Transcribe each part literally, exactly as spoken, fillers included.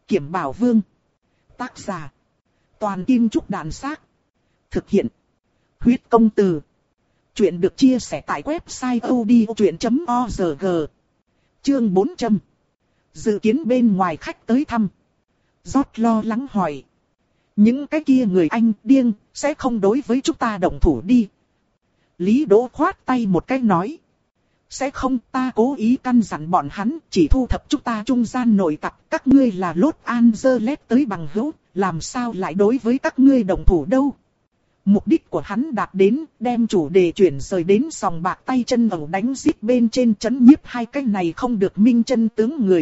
Kiểm Bảo Vương. Tác giả. Toàn Kim Trúc Đàn Xác. Thực hiện. Huyết Công Từ. Chuyện được chia sẻ tại website odchuyện chấm org. Chương bốn trăm. Dự kiến bên ngoài khách tới thăm. George lo lắng hỏi. Những cái kia người Anh điên, sẽ không đối với chúng ta động thủ đi. Lý Đỗ khoát tay một cái nói. Sẽ không, ta cố ý căn dặn bọn hắn, chỉ thu thập chúng ta trung gian nội tặc. Các ngươi là Los Angeles tới bằng hữu, làm sao lại đối với các ngươi động thủ đâu. Mục đích của hắn đạt đến, đem chủ đề chuyển rời đến sòng bạc tay chân ẩu đánh giết bên trên chấn nhiếp hai cái này không được minh chân tướng người.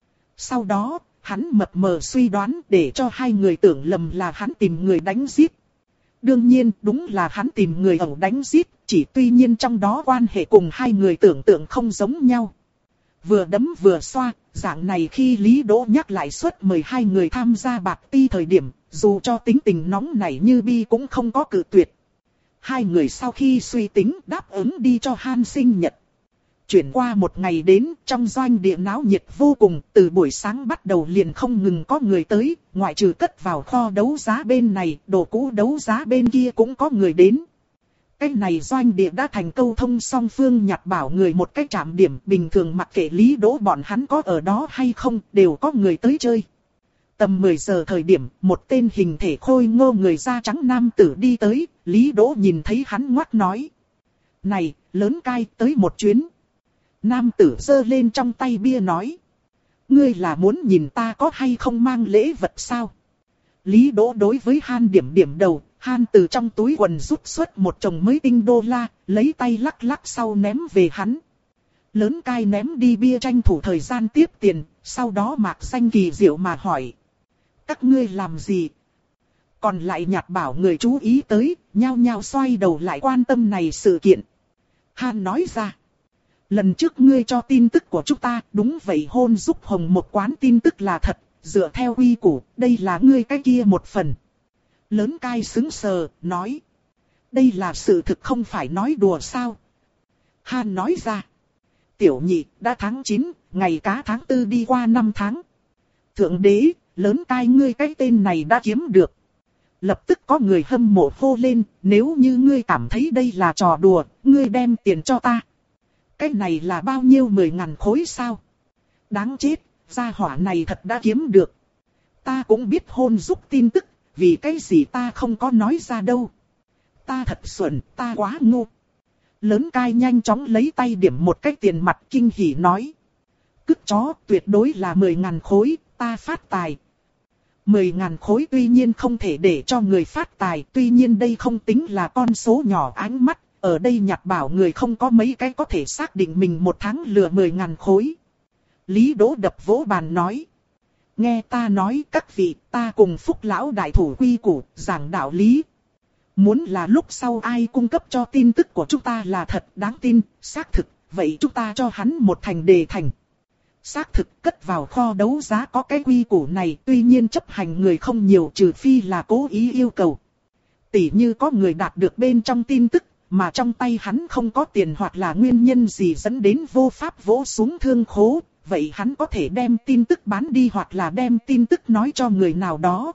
Sau đó, hắn mập mờ suy đoán để cho hai người tưởng lầm là hắn tìm người đánh giết. Đương nhiên, đúng là hắn tìm người ẩu đánh giết, chỉ tuy nhiên trong đó quan hệ cùng hai người tưởng tượng không giống nhau. Vừa đấm vừa xoa, dạng này khi Lý Đỗ nhắc lại suất mời hai người tham gia bạc ti thời điểm, dù cho tính tình nóng nảy như bi cũng không có cự tuyệt. Hai người sau khi suy tính đáp ứng đi cho Han sinh nhật. Chuyển qua một ngày đến, trong doanh địa náo nhiệt vô cùng, từ buổi sáng bắt đầu liền không ngừng có người tới, ngoại trừ cất vào kho đấu giá bên này, đồ cũ đấu giá bên kia cũng có người đến. Cái này doanh địa đã thành câu thông song phương nhặt bảo người một cái trạm điểm, bình thường mặc kệ Lý Đỗ bọn hắn có ở đó hay không, đều có người tới chơi. Tầm mười giờ thời điểm, một tên hình thể khôi ngô người da trắng nam tử đi tới, Lý Đỗ nhìn thấy hắn ngoắc nói. Này, lớn cai, tới một chuyến. Nam tử giơ lên trong tay bia nói. Ngươi là muốn nhìn ta có hay không mang lễ vật sao? Lý Đỗ đối với Han điểm điểm đầu, Han từ trong túi quần rút xuất một chồng mới tinh đô la, lấy tay lắc lắc sau ném về hắn. Lớn cai ném đi bia tranh thủ thời gian tiếp tiền, sau đó Mạc Xanh kỳ diệu mà hỏi. Các ngươi làm gì? Còn lại nhặt bảo người chú ý tới, nhao nhao xoay đầu lại quan tâm này sự kiện. Han nói ra. Lần trước ngươi cho tin tức của chúng ta, đúng vậy hôn giúp hồng một quán tin tức là thật, dựa theo quy củ, đây là ngươi cái kia một phần. Lớn cai sững sờ, nói. Đây là sự thực không phải nói đùa sao? Han nói ra. Tiểu nhị, đã tháng chín, ngày cá tháng tư đi qua năm tháng. Thượng đế, lớn cai ngươi cái tên này đã kiếm được. Lập tức có người hâm mộ hô lên, nếu như ngươi cảm thấy đây là trò đùa, ngươi đem tiền cho ta. Cái này là bao nhiêu mười ngàn khối sao? Đáng chết, gia hỏa này thật đã kiếm được. Ta cũng biết hôn giúp tin tức, vì cái gì ta không có nói ra đâu. Ta thật xuẩn, ta quá ngu. Lớn cai nhanh chóng lấy tay điểm một cái tiền mặt kinh hỉ nói. Cứt chó tuyệt đối là mười ngàn khối, ta phát tài. Mười ngàn khối tuy nhiên không thể để cho người phát tài, tuy nhiên đây không tính là con số nhỏ ánh mắt. Ở đây nhặt bảo người không có mấy cái có thể xác định mình một tháng lừa mười ngàn khối. Lý Đỗ đập vỗ bàn nói. Nghe ta nói các vị, ta cùng Phúc lão đại thủ quy củ, giảng đạo lý. Muốn là lúc sau ai cung cấp cho tin tức của chúng ta là thật đáng tin, xác thực, vậy chúng ta cho hắn một thành đề thành. Xác thực cất vào kho đấu giá có cái quy củ này, tuy nhiên chấp hành người không nhiều trừ phi là cố ý yêu cầu. Tỉ như có người đạt được bên trong tin tức, mà trong tay hắn không có tiền hoặc là nguyên nhân gì dẫn đến vô pháp vỗ xuống thương khố, vậy hắn có thể đem tin tức bán đi hoặc là đem tin tức nói cho người nào đó.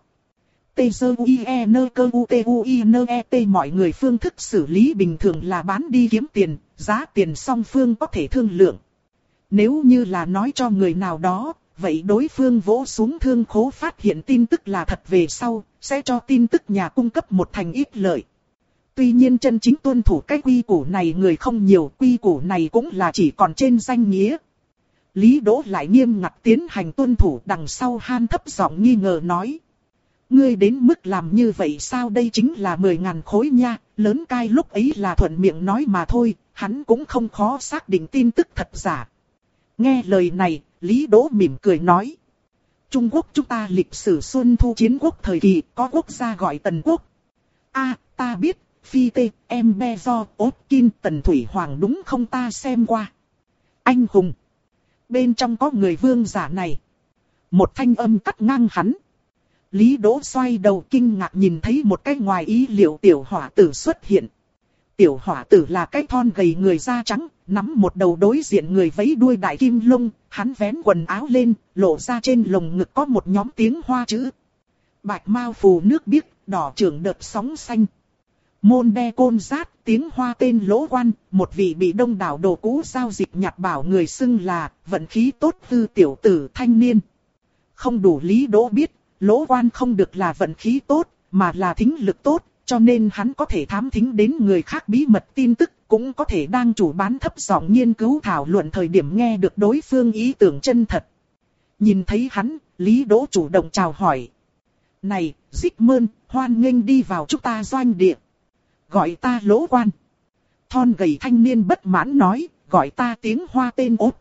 T-Z-U-I-E-N-C-U-T-U-I-N-E-T mọi người phương thức xử lý bình thường là bán đi kiếm tiền, giá tiền song phương có thể thương lượng. Nếu như là nói cho người nào đó, vậy đối phương vỗ xuống thương khố phát hiện tin tức là thật về sau, sẽ cho tin tức nhà cung cấp một thành ít lợi. Tuy nhiên chân chính tuân thủ cái quy củ này người không nhiều, quy củ này cũng là chỉ còn trên danh nghĩa. Lý Đỗ lại nghiêm ngặt tiến hành tuân thủ, đằng sau Han thấp giọng nghi ngờ nói. Ngươi đến mức làm như vậy sao, đây chính là mười ngàn khối nha, lớn cai lúc ấy là thuận miệng nói mà thôi, hắn cũng không khó xác định tin tức thật giả. Nghe lời này, Lý Đỗ mỉm cười nói. Trung Quốc chúng ta lịch sử xuân thu chiến quốc thời kỳ, có quốc gia gọi Tần Quốc. A, ta biết. Phi tê, em be do, ốt kin, Tần Thủy Hoàng đúng không, ta xem qua. Anh hùng. Bên trong có người vương giả này. Một thanh âm cắt ngang hắn. Lý Đỗ xoay đầu kinh ngạc nhìn thấy một cái ngoài ý liệu tiểu hỏa tử xuất hiện. Tiểu hỏa tử là cái thon gầy người da trắng, nắm một đầu đối diện người vẫy đuôi đại kim lông, hắn vén quần áo lên, lộ ra trên lồng ngực có một nhóm tiếng Hoa chữ. Bạch mao phù nước biếc, đỏ trưởng đợt sóng xanh. Môn đe côn rát, tiếng Hoa tên Lỗ Quan, một vị bị đông đảo đồ cũ giao dịch nhặt bảo người xưng là, vận khí tốt tư tiểu tử thanh niên. Không đủ Lý Đỗ biết, Lỗ Quan không được là vận khí tốt, mà là thính lực tốt, cho nên hắn có thể thám thính đến người khác bí mật tin tức, cũng có thể đang chủ bán thấp giọng nghiên cứu thảo luận thời điểm nghe được đối phương ý tưởng chân thật. Nhìn thấy hắn, Lý Đỗ chủ động chào hỏi. Này, Zigmund, hoan nghênh đi vào chúng ta doanh địa. Gọi ta Lỗ Quan. Thon gầy thanh niên bất mãn nói, gọi ta tiếng Hoa tên Ốt.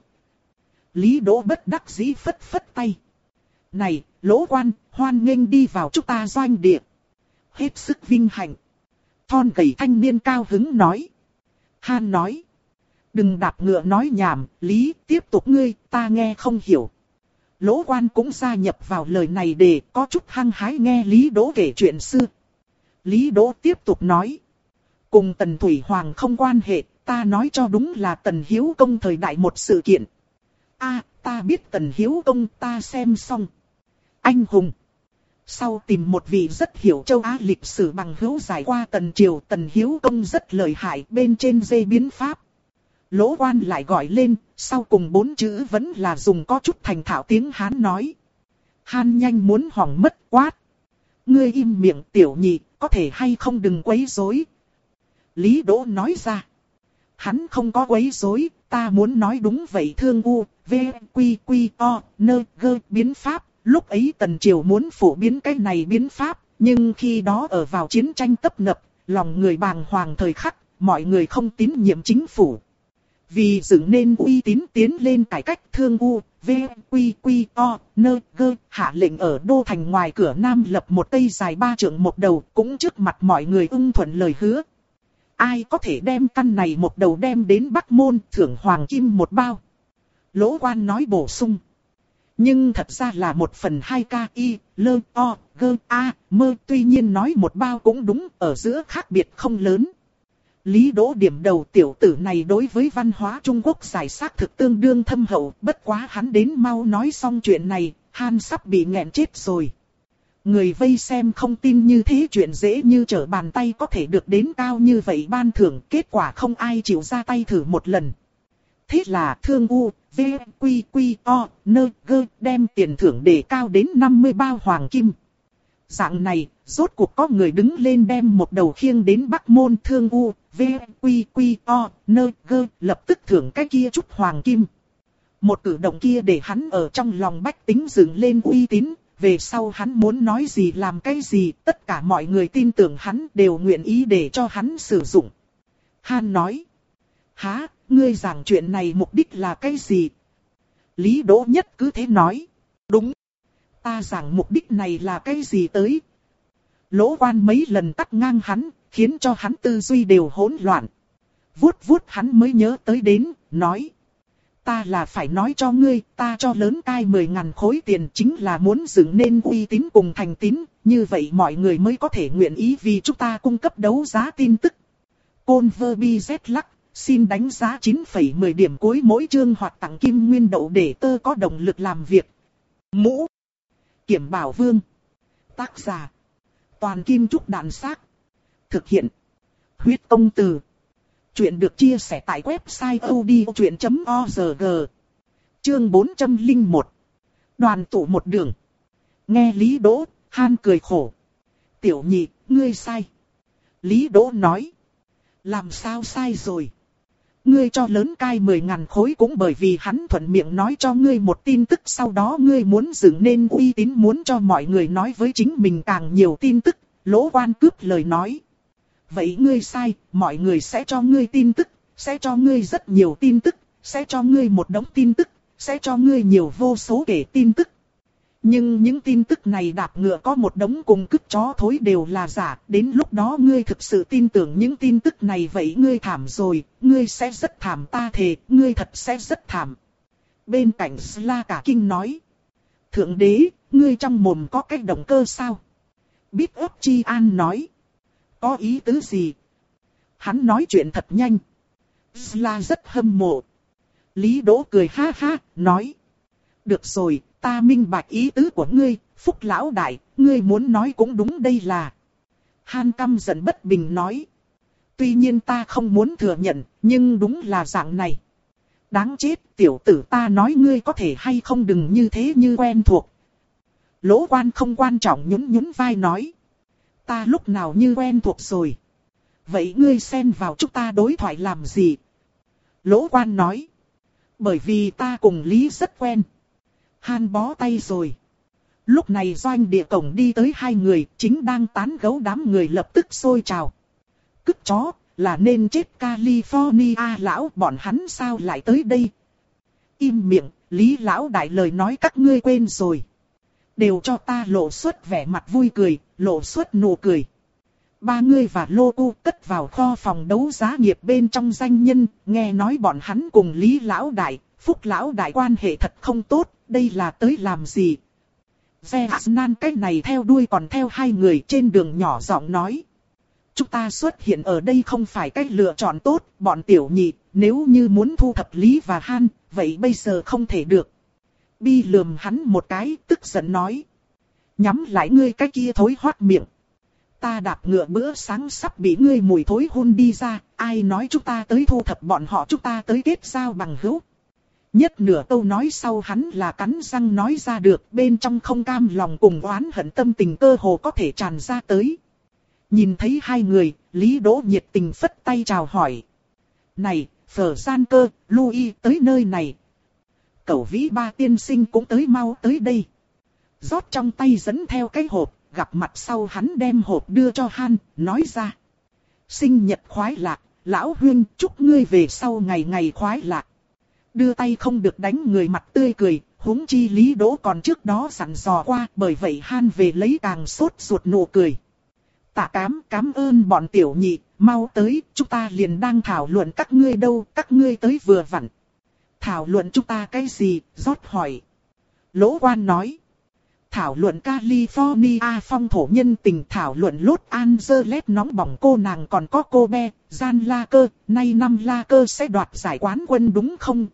Lý Đỗ bất đắc dĩ phất phất tay. Này, Lỗ Quan, hoan nghênh đi vào chúng ta doanh địa. Hết sức vinh hạnh. Thon gầy thanh niên cao hứng nói. Han nói. Đừng đạp ngựa nói nhảm, Lý, tiếp tục ngươi, ta nghe không hiểu. Lỗ Quan cũng gia nhập vào lời này để có chút hăng hái nghe Lý Đỗ kể chuyện xưa. Lý Đỗ tiếp tục nói. Cùng Tần Thủy Hoàng không quan hệ, ta nói cho đúng là Tần Hiếu Công thời đại một sự kiện. A, ta biết Tần Hiếu Công, ta xem xong. Anh hùng. Sau tìm một vị rất hiểu châu Á lịch sử bằng hữu giải qua Tần Triều, Tần Hiếu Công rất lợi hại, bên trên dây biến pháp. Lỗ Quan lại gọi lên, sau cùng bốn chữ vẫn là dùng có chút thành thạo tiếng Hán nói. Han nhanh muốn hỏng mất quát. Ngươi im miệng tiểu nhị, có thể hay không đừng quấy rối. Lý Đỗ nói ra. Hắn không có quấy rối, ta muốn nói đúng vậy thương u, v, quy, quy, o, nơ, gơ, biến pháp. Lúc ấy Tần Triều muốn phổ biến cái này biến pháp, nhưng khi đó ở vào chiến tranh tấp nập, lòng người bàng hoàng thời khắc, mọi người không tín nhiệm chính phủ. Vì dựng nên uy tín tiến lên cải cách thương u, v, quy, quy, o, nơ, gơ, hạ lệnh ở đô thành ngoài cửa Nam lập một cây dài ba trượng một đầu, cũng trước mặt mọi người ưng thuận lời hứa. Ai có thể đem căn này một đầu đem đến Bắc Môn thưởng hoàng kim một bao? Lỗ Quan nói bổ sung. Nhưng thật ra là một phần hai ca y, lơ, o, gơ, a, mơ. Tuy nhiên nói một bao cũng đúng, ở giữa khác biệt không lớn. Lý Đỗ điểm đầu tiểu tử này đối với văn hóa Trung Quốc giải xác thực tương đương thâm hậu. Bất quá hắn đến mau nói xong chuyện này, Han sắp bị nghẹn chết rồi. Người vây xem không tin như thế chuyện dễ như trở bàn tay có thể được đến cao như vậy ban thưởng. Kết quả không ai chịu ra tay thử một lần. Thế là thương u, v, quy, quy, o, nơ, gơ đem tiền thưởng đề cao đến năm mươi bao hoàng kim. Dạng này, rốt cuộc có người đứng lên đem một đầu khiêng đến Bắc Môn thương u, v, quy, quy, o, nơ, gơ lập tức thưởng cái kia chút hoàng kim. Một cử động kia để hắn ở trong lòng bách tính dựng lên uy tín. Về sau hắn muốn nói gì làm cái gì, tất cả mọi người tin tưởng hắn đều nguyện ý để cho hắn sử dụng. Han nói. Hả, ngươi giảng chuyện này mục đích là cái gì? Lý Đỗ nhất cứ thế nói. Đúng. Ta giảng mục đích này là cái gì tới? Lỗ Quan mấy lần tắt ngang hắn, khiến cho hắn tư duy đều hỗn loạn. Vuốt vuốt hắn mới nhớ tới đến, nói. Ta là phải nói cho ngươi, ta cho lớn cai mười ngàn khối tiền chính là muốn dựng nên uy tín cùng thành tín, như vậy mọi người mới có thể nguyện ý vì chúng ta cung cấp đấu giá tin tức. Côn vơ bi z lắc, xin đánh giá chín phẩy mười điểm cuối mỗi chương hoặc tặng kim nguyên đậu để tơ có động lực làm việc. Mũ Kiểm Bảo Vương. Tác giả Toàn Kim Trúc Đàn Xác. Thực hiện Huyết Công Từ. Chuyện được chia sẻ tại website odchuyện chấm org. Chương bốn trăm lẻ một. Đoàn tụ một đường. Nghe Lý Đỗ, Han cười khổ. Tiểu nhị, ngươi sai. Lý Đỗ nói. Làm sao sai rồi? Ngươi cho lớn cai mười ngàn khối cũng bởi vì hắn thuận miệng nói cho ngươi một tin tức, sau đó ngươi muốn dựng nên uy tín, muốn cho mọi người nói với chính mình càng nhiều tin tức. Lỗ Quan cướp lời nói. Vậy ngươi sai, mọi người sẽ cho ngươi tin tức, sẽ cho ngươi rất nhiều tin tức, sẽ cho ngươi một đống tin tức, sẽ cho ngươi nhiều vô số kể tin tức. Nhưng những tin tức này đạp ngựa có một đống cùng cứt chó thối đều là giả, đến lúc đó ngươi thực sự tin tưởng những tin tức này vậy ngươi thảm rồi, ngươi sẽ rất thảm, ta thề, ngươi thật sẽ rất thảm. Bên cạnh Sla cả kinh nói. Thượng đế, ngươi trong mồm có cái động cơ sao? Bít ấp Chi An nói. Có ý tứ gì? Hắn nói chuyện thật nhanh. Là rất hâm mộ. Lý Đỗ cười ha ha, nói. Được rồi, ta minh bạch ý tứ của ngươi, Phúc lão đại, ngươi muốn nói cũng đúng đây là. Han căm giận bất bình nói. Tuy nhiên ta không muốn thừa nhận, nhưng đúng là dạng này. Đáng chết, tiểu tử ta nói ngươi có thể hay không đừng như thế như quen thuộc. Lỗ Quan không quan trọng nhún nhún vai nói. Ta lúc nào như quen thuộc rồi. Vậy ngươi xen vào chúng ta đối thoại làm gì? Lỗ Quan nói. Bởi vì ta cùng Lý rất quen. Han bó tay rồi. Lúc này doanh địa cổng đi tới hai người, chính đang tán gẫu, đám người lập tức xôi trào. Cứt chó, là nên chết California lão, bọn hắn sao lại tới đây? Im miệng, Lý lão đại lời nói các ngươi quên rồi. Đều cho ta lộ xuất vẻ mặt vui cười, lộ xuất nụ cười. Ba người và Lô U cất vào kho phòng đấu giá nghiệp bên trong danh nhân, nghe nói bọn hắn cùng Lý lão đại, Phúc lão đại quan hệ thật không tốt, đây là tới làm gì? Ve nan cái này theo đuôi còn theo hai người trên đường nhỏ giọng nói. Chúng ta xuất hiện ở đây không phải cách lựa chọn tốt, bọn tiểu nhị, nếu như muốn thu thập Lý và Han, vậy bây giờ không thể được. Bi lườm hắn một cái, tức giận nói. Nhắm lại ngươi cái kia thối hoắt miệng. Ta đạp ngựa bữa sáng sắp bị ngươi mùi thối hun đi ra, ai nói chúng ta tới thu thập bọn họ, chúng ta tới kết giao bằng hữu. Nhất nửa câu nói sau hắn là cắn răng nói ra được, bên trong không cam lòng cùng oán hận tâm tình cơ hồ có thể tràn ra tới. Nhìn thấy hai người, Lý Đỗ nhiệt tình phất tay chào hỏi. Này, Phở Gian Cơ, Louis tới nơi này. Cẩu Vĩ Ba tiên sinh cũng tới, mau tới đây. Rót trong tay dẫn theo cái hộp, gặp mặt sau hắn đem hộp đưa cho Han, nói ra. Sinh nhật khoái lạc, lão huynh chúc ngươi về sau ngày ngày khoái lạc. Đưa tay không được đánh người mặt tươi cười, huống chi Lý Đỗ còn trước đó dặn dò qua, bởi vậy Han về lấy càng sốt ruột nụ cười. Tạ cám, cám ơn bọn tiểu nhị, mau tới, chúng ta liền đang thảo luận các ngươi đâu, các ngươi tới vừa vặn. Thảo luận chúng ta cái gì, rót hỏi. Lỗ Quan nói. Thảo luận California phong thổ nhân tình, thảo luận Los Angeles nóng bỏng cô nàng, còn có cô bé, Gian La Cơ, nay năm La Cơ sẽ đoạt giải quán quân đúng không?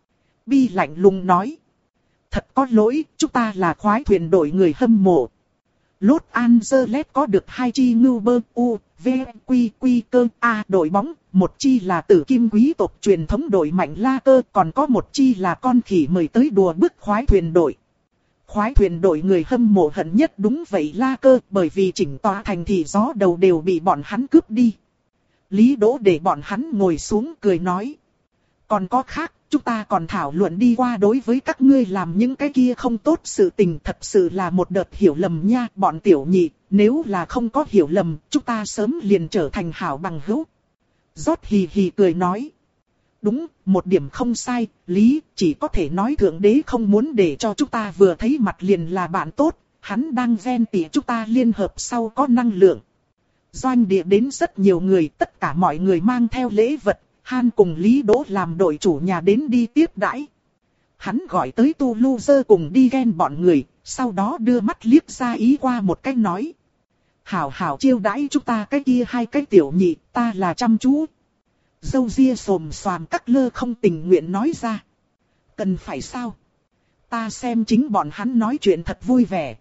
Bi lạnh lùng nói. Thật có lỗi, chúng ta là khoái thuyền đội người hâm mộ. Los Angeles có được hai chi ngưu bơ U, V, Quy, Quy cơ A đội bóng, một chi là tử kim quý tộc truyền thống đội mạnh La Cơ, còn có một chi là con khỉ mời tới đùa bức khoái thuyền đội. Khoái thuyền đội người hâm mộ hận nhất đúng vậy La Cơ, bởi vì chỉnh tòa thành thị gió đầu đều bị bọn hắn cướp đi. Lý Đỗ để bọn hắn ngồi xuống cười nói. Còn có khác, chúng ta còn thảo luận đi qua đối với các ngươi làm những cái kia không tốt sự tình, thật sự là một đợt hiểu lầm nha, bọn tiểu nhị, nếu là không có hiểu lầm, chúng ta sớm liền trở thành hảo bằng hữu. Rót hì hì cười nói. Đúng, một điểm không sai, Lý, chỉ có thể nói thượng đế không muốn để cho chúng ta vừa thấy mặt liền là bạn tốt, hắn đang ghen tị chúng ta liên hợp sau có năng lượng. Doanh địa đến rất nhiều người, tất cả mọi người mang theo lễ vật, Han cùng Lý Đỗ làm đội chủ nhà đến đi tiếp đãi. Hắn gọi tới Tu Lu Dơ cùng đi ghen bọn người, sau đó đưa mắt liếc ra ý qua một cách nói. Hảo hảo chiêu đãi chúng ta cái kia hai cái tiểu nhị, ta là chăm chú. Dâu ria xồm xoàm các lơ không tình nguyện nói ra. Cần phải sao? Ta xem chính bọn hắn nói chuyện thật vui vẻ.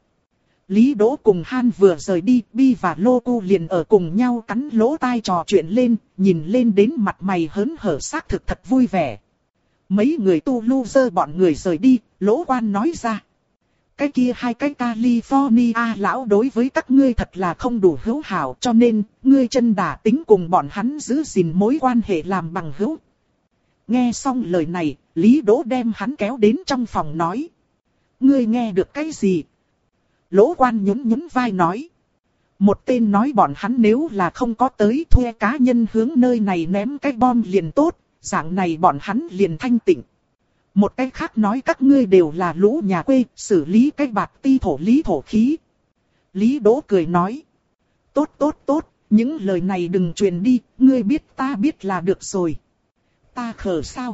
Lý Đỗ cùng Han vừa rời đi, Bi và Lô Cu liền ở cùng nhau cắn lỗ tai trò chuyện lên, nhìn lên đến mặt mày hớn hở xác thực thật vui vẻ. Mấy người Tu Lu Dơ bọn người rời đi, Lỗ Quan nói ra. Cái kia hai cái California lão đối với các ngươi thật là không đủ hữu hảo, cho nên, ngươi chân đả tính cùng bọn hắn giữ gìn mối quan hệ làm bằng hữu. Nghe xong lời này, Lý Đỗ đem hắn kéo đến trong phòng nói. Ngươi nghe được cái gì? Lỗ Quan nhún nhún vai nói. Một tên nói bọn hắn nếu là không có tới thuê cá nhân hướng nơi này ném cái bom liền tốt, dạng này bọn hắn liền thanh tịnh. Một cái khác nói các ngươi đều là lũ nhà quê, xử lý cái bạc ti thổ lý thổ khí. Lý Đỗ cười nói. Tốt tốt tốt, những lời này đừng truyền đi, ngươi biết ta biết là được rồi. Ta khờ sao?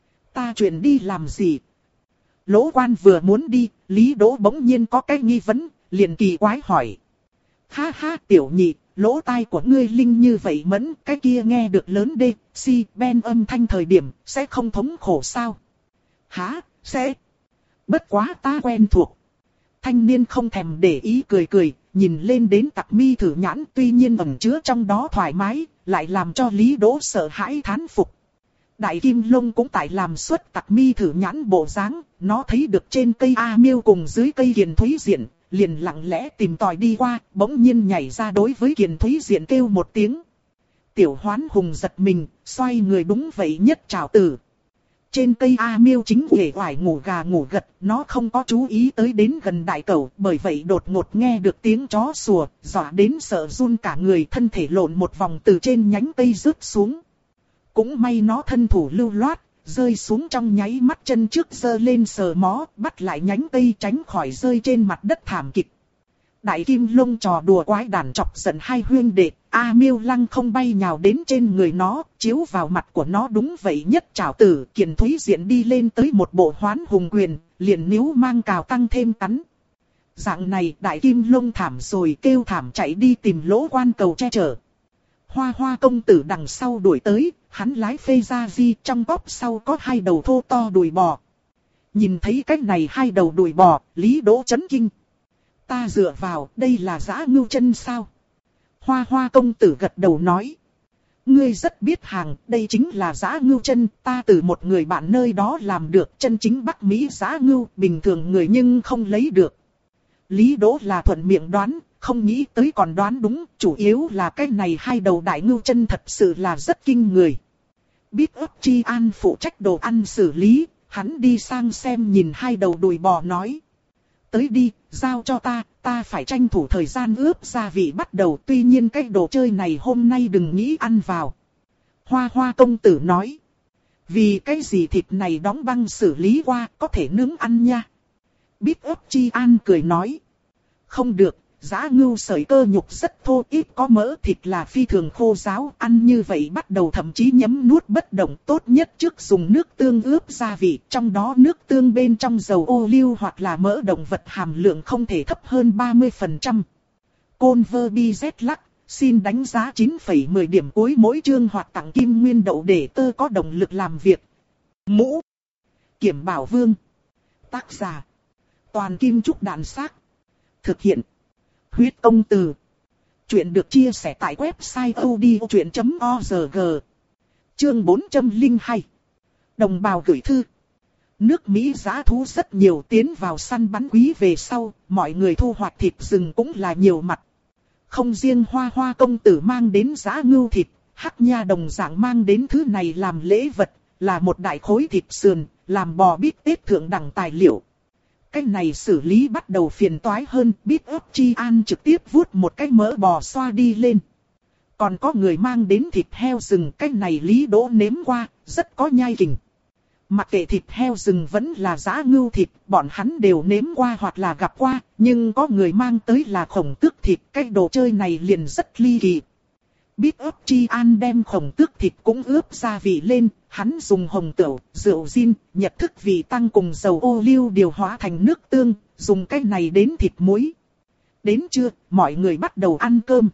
Ta truyền đi làm gì? Lỗ Quan vừa muốn đi, Lý Đỗ bỗng nhiên có cái nghi vấn, liền kỳ quái hỏi. Ha ha tiểu nhị, lỗ tai của ngươi linh như vậy mẫn, cái kia nghe được lớn đê, si, ben âm thanh thời điểm, sẽ không thống khổ sao? Hả, sẽ. Bất quá ta quen thuộc. Thanh niên không thèm để ý cười cười, nhìn lên đến Tặc Mi Thử Nhãn tuy nhiên ẩn chứa trong đó thoải mái, lại làm cho Lý Đỗ sợ hãi thán phục. Đại Kim Long cũng tại làm suất Tặc Mi Thử Nhãn bộ dáng, nó thấy được trên cây A Miêu cùng dưới cây Kiền Thúy Diện, liền lặng lẽ tìm tòi đi qua, bỗng nhiên nhảy ra đối với Kiền Thúy Diện kêu một tiếng. Tiểu Hoán Hùng giật mình, xoay người đúng vậy nhất trảo tử. Trên cây A Miêu chính uể oải ngủ gà ngủ gật, nó không có chú ý tới đến gần đại cẩu, bởi vậy đột ngột nghe được tiếng chó sủa, dọa đến sợ run cả người, thân thể lộn một vòng từ trên nhánh cây rớt xuống. Cũng may nó thân thủ lưu loát, rơi xuống trong nháy mắt, chân trước giơ lên sờ mó, bắt lại nhánh cây tránh khỏi rơi trên mặt đất thảm kịch. Đại Kim Long trò đùa quái đản chọc giận hai huyên đệ, A Miêu lăng không bay nhào đến trên người nó, chiếu vào mặt của nó đúng vậy nhất trảo tử. Kiền Thúy Diện đi lên tới một bộ Hoán Hùng quyền, liền níu mang cào tăng thêm cắn. Dạng này Đại Kim Long thảm rồi kêu thảm chạy đi tìm Lỗ Quan cầu che chở. Hoa Hoa công tử đằng sau đuổi tới, hắn lái phê ra di, trong cốp sau có hai đầu thô to đùi bò. Nhìn thấy cách này hai đầu đùi bò, Lý Đỗ chấn kinh. Ta dựa vào, đây là dã ngưu chân sao? Hoa Hoa công tử gật đầu nói. Ngươi rất biết hàng, đây chính là dã ngưu chân, ta từ một người bạn nơi đó làm được, chân chính Bắc Mỹ dã ngưu, bình thường người nhưng không lấy được. Lý Đỗ là thuận miệng đoán, không nghĩ tới còn đoán đúng, chủ yếu là cái này hai đầu đại ngưu chân thật sự là rất kinh người. Biết ấp Chi An phụ trách đồ ăn xử lý, hắn đi sang xem nhìn hai đầu đùi bò nói. Tới đi, giao cho ta, ta phải tranh thủ thời gian ướp gia vị bắt đầu, tuy nhiên cái đồ chơi này hôm nay đừng nghĩ ăn vào. Hoa Hoa công tử nói. Vì cái gì thịt này đóng băng xử lý qua, có thể nướng ăn nha. Biết ấp Chi An cười nói. Không được, dã ngưu sợi cơ nhục rất thô, ít có mỡ, thịt là phi thường khô ráo, ăn như vậy bắt đầu thậm chí nhấm nuốt bất động, tốt nhất trước dùng nước tương ướp gia vị, trong đó nước tương bên trong dầu ô liu hoặc là mỡ động vật hàm lượng không thể thấp hơn ba mươi phần trăm. Converbi Z Lắc, xin đánh giá chín phẩy mười điểm cuối mỗi chương hoặc tặng kim nguyên đậu để tơ có động lực làm việc. Mũ Kiểm Bảo Vương. Tác giả Toàn Kim Trúc Đàn Xác. Thực hiện Huyết Công Từ. Chuyện được chia sẻ tại website odchuyện chấm org. Chương bốn trăm lẻ hai. Đồng bào gửi thư. Nước Mỹ dã thú rất nhiều, tiến vào săn bắn quý về sau, mọi người thu hoạch thịt rừng cũng là nhiều mặt. Không riêng Hoa Hoa công tử mang đến dã ngưu thịt, Hắc Nha đồng dạng mang đến thứ này làm lễ vật, là một đại khối thịt sườn, làm bò bít tết thượng đẳng tài liệu. Cái này xử lý bắt đầu phiền toái hơn, Biết ấp Chi An trực tiếp vuốt một cái mỡ bò xoa đi lên. Còn có người mang đến thịt heo rừng, cái này Lý Đỗ nếm qua, rất có nhai kình. Mặc kệ thịt heo rừng vẫn là dã ngưu thịt, bọn hắn đều nếm qua hoặc là gặp qua, nhưng có người mang tới là khổng tước thịt, cái đồ chơi này liền rất ly kỳ. Biết ấp Chi An đem khổng tước thịt cũng ướp gia vị lên, hắn dùng hồng tửu, rượu gin, nhật thức vị tăng cùng dầu ô liu điều hóa thành nước tương, dùng cái này đến thịt muối. Đến trưa, mọi người bắt đầu ăn cơm.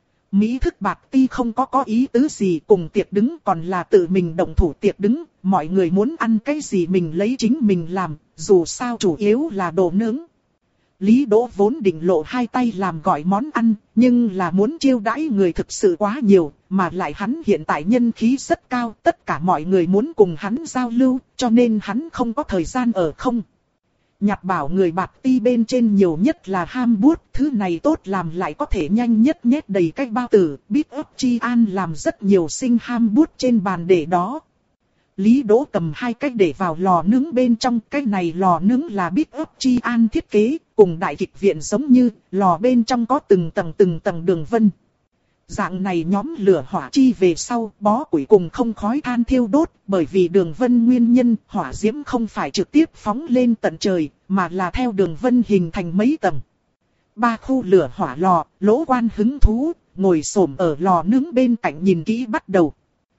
Mỹ thức bạc ti không có có ý tứ gì, cùng tiệc đứng còn là tự mình động thủ tiệc đứng, mọi người muốn ăn cái gì mình lấy chính mình làm, dù sao chủ yếu là đồ nướng. Lý Đỗ vốn định lộ hai tay làm gọi món ăn, nhưng là muốn chiêu đãi người thực sự quá nhiều, mà lại hắn hiện tại nhân khí rất cao, tất cả mọi người muốn cùng hắn giao lưu, cho nên hắn không có thời gian ở không. Nhặt bảo người bạc ti bên trên nhiều nhất là ham bút, thứ này tốt làm lại có thể nhanh nhất nhét đầy cái bao tử, Biết ấp Chi An làm rất nhiều sinh ham bút trên bàn để đó. Lý Đỗ cầm hai cái để vào lò nướng bên trong, cái này lò nướng là Biết ấp Chi An thiết kế, cùng đại kịch viện giống như, lò bên trong có từng tầng từng tầng đường vân. Dạng này nhóm lửa hỏa chi về sau, bó củi cùng không khói than thiêu đốt, bởi vì đường vân nguyên nhân, hỏa diễm không phải trực tiếp phóng lên tận trời, mà là theo đường vân hình thành mấy tầng. Ba khu lửa hỏa lò, Lỗ Quan hứng thú, ngồi xổm ở lò nướng bên cạnh nhìn kỹ bắt đầu.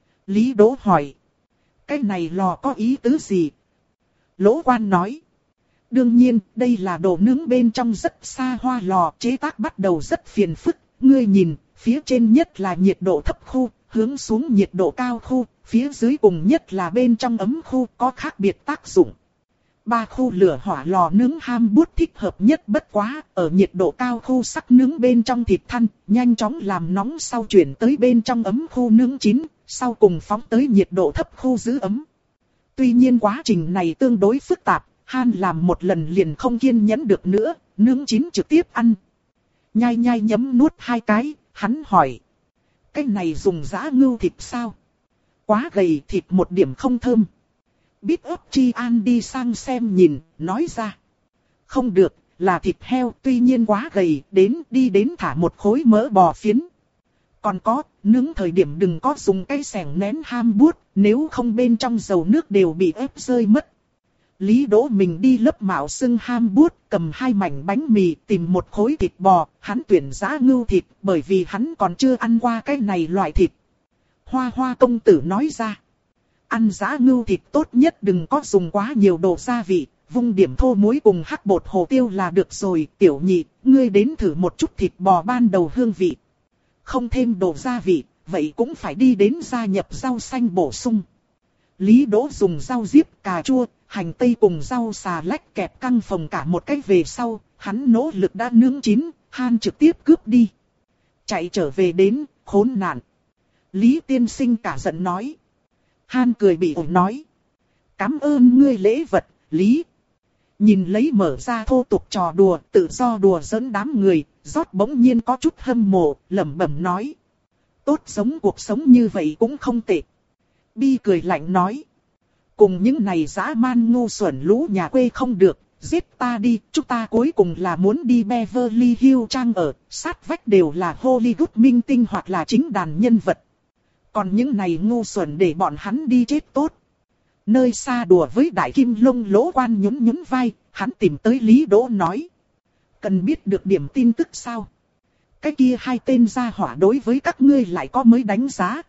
Lý Đỗ hỏi. Cái này lò có ý tứ gì? Lỗ Quan nói. Đương nhiên, đây là đồ nướng bên trong rất xa hoa lò, chế tác bắt đầu rất phiền phức. Ngươi nhìn, phía trên nhất là nhiệt độ thấp khu, hướng xuống nhiệt độ cao khu, phía dưới cùng nhất là bên trong ấm khu, có khác biệt tác dụng. Ba khu lửa hỏa lò nướng ham bút thích hợp nhất, bất quá, ở nhiệt độ cao khu sắc nướng bên trong thịt than, nhanh chóng làm nóng sau chuyển tới bên trong ấm khu nướng chín, sau cùng phóng tới nhiệt độ thấp khu giữ ấm. Tuy nhiên quá trình này tương đối phức tạp, Han làm một lần liền không kiên nhẫn được nữa, nướng chín trực tiếp ăn. Nhai nhai nhấm nuốt hai cái, hắn hỏi. Cái này dùng giã ngưu thịt sao? Quá gầy, thịt một điểm không thơm. Biết ấp Chi An đi sang xem nhìn, nói ra. Không được, là thịt heo, tuy nhiên quá gầy, đến đi đến thả một khối mỡ bò phiến. Còn có, nướng thời điểm đừng có dùng cái xẻng nén ham buốt, nếu không bên trong dầu nước đều bị ép rơi mất. Lý Đỗ mình đi lấp mạo xưng ham buốt, cầm hai mảnh bánh mì, tìm một khối thịt bò, hắn tuyển giã ngưu thịt, bởi vì hắn còn chưa ăn qua cái này loại thịt. Hoa Hoa công tử nói ra, ăn giã ngưu thịt tốt nhất đừng có dùng quá nhiều đồ gia vị, vung điểm thô muối cùng hắc bột hồ tiêu là được rồi. Tiểu nhị, ngươi đến thử một chút thịt bò ban đầu hương vị. Không thêm đồ gia vị, vậy cũng phải đi đến gia nhập rau xanh bổ sung. Lý Đỗ dùng rau diếp, cà chua, hành tây cùng rau xà lách kẹp căng phồng cả một cái về sau, hắn nỗ lực đã nướng chín, Han trực tiếp cướp đi. Chạy trở về đến, khốn nạn. Lý tiên sinh cả giận nói. Han cười bị ổi nói. Cảm ơn ngươi lễ vật, Lý. Nhìn lấy mở ra thô tục trò đùa, tự do đùa giỡn đám người, rót bỗng nhiên có chút hâm mộ, lẩm bẩm nói. Tốt sống cuộc sống như vậy cũng không tệ. Bi cười lạnh nói. Cùng những này dã man ngu xuẩn lũ nhà quê không được, giết ta đi, chúng ta cuối cùng là muốn đi Beverly Hills trang ở, sát vách đều là Hollywood minh tinh hoặc là chính đàn nhân vật. Còn những này ngu xuẩn để bọn hắn đi chết tốt. Nơi xa đùa với đại kim lông lỗ quan nhún nhún vai, hắn tìm tới Lý Đỗ nói. Cần biết được điểm tin tức sao? Cái kia hai tên gia hỏa đối với các ngươi lại có mới đánh giá.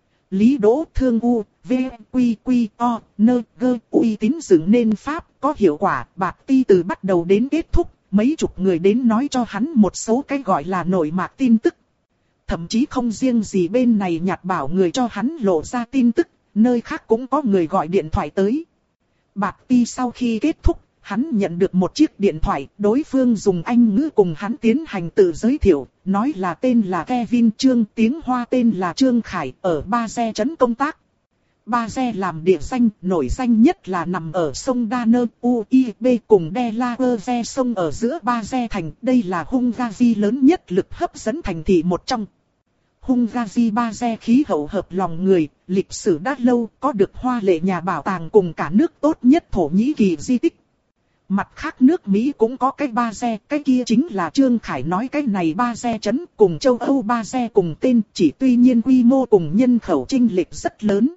Lý Đỗ thương u, v, quy quy, o, nơ, gơ, uy tín dựng nên pháp, có hiệu quả, bạc ti từ bắt đầu đến kết thúc, mấy chục người đến nói cho hắn một số cái gọi là nội mạc tin tức. Thậm chí không riêng gì bên này nhặt bảo người cho hắn lộ ra tin tức, nơi khác cũng có người gọi điện thoại tới. Bạc ti sau khi kết thúc, hắn nhận được một chiếc điện thoại, đối phương dùng Anh ngữ cùng hắn tiến hành tự giới thiệu, nói là tên là Kevin Trương, tiếng Hoa tên là Trương Khải, ở Ba Xe trấn công tác. Ba Xe làm địa danh, nổi danh nhất là nằm ở sông Danube, u i bê cùng Delaware sông ở giữa Ba Xe thành, đây là Hungary lớn nhất lực hấp dẫn thành thị một trong. Hungary Ba Xe khí hậu hợp lòng người, lịch sử đã lâu, có được hoa lệ nhà bảo tàng cùng cả nước tốt nhất Thổ Nhĩ Kỳ di tích. Mặt khác nước Mỹ cũng có cái Ba Xe, cái kia chính là Trương Khải nói cái này Ba Xe trấn cùng châu Âu Ba Xe cùng tên, chỉ tuy nhiên quy mô cùng nhân khẩu chênh lệch rất lớn.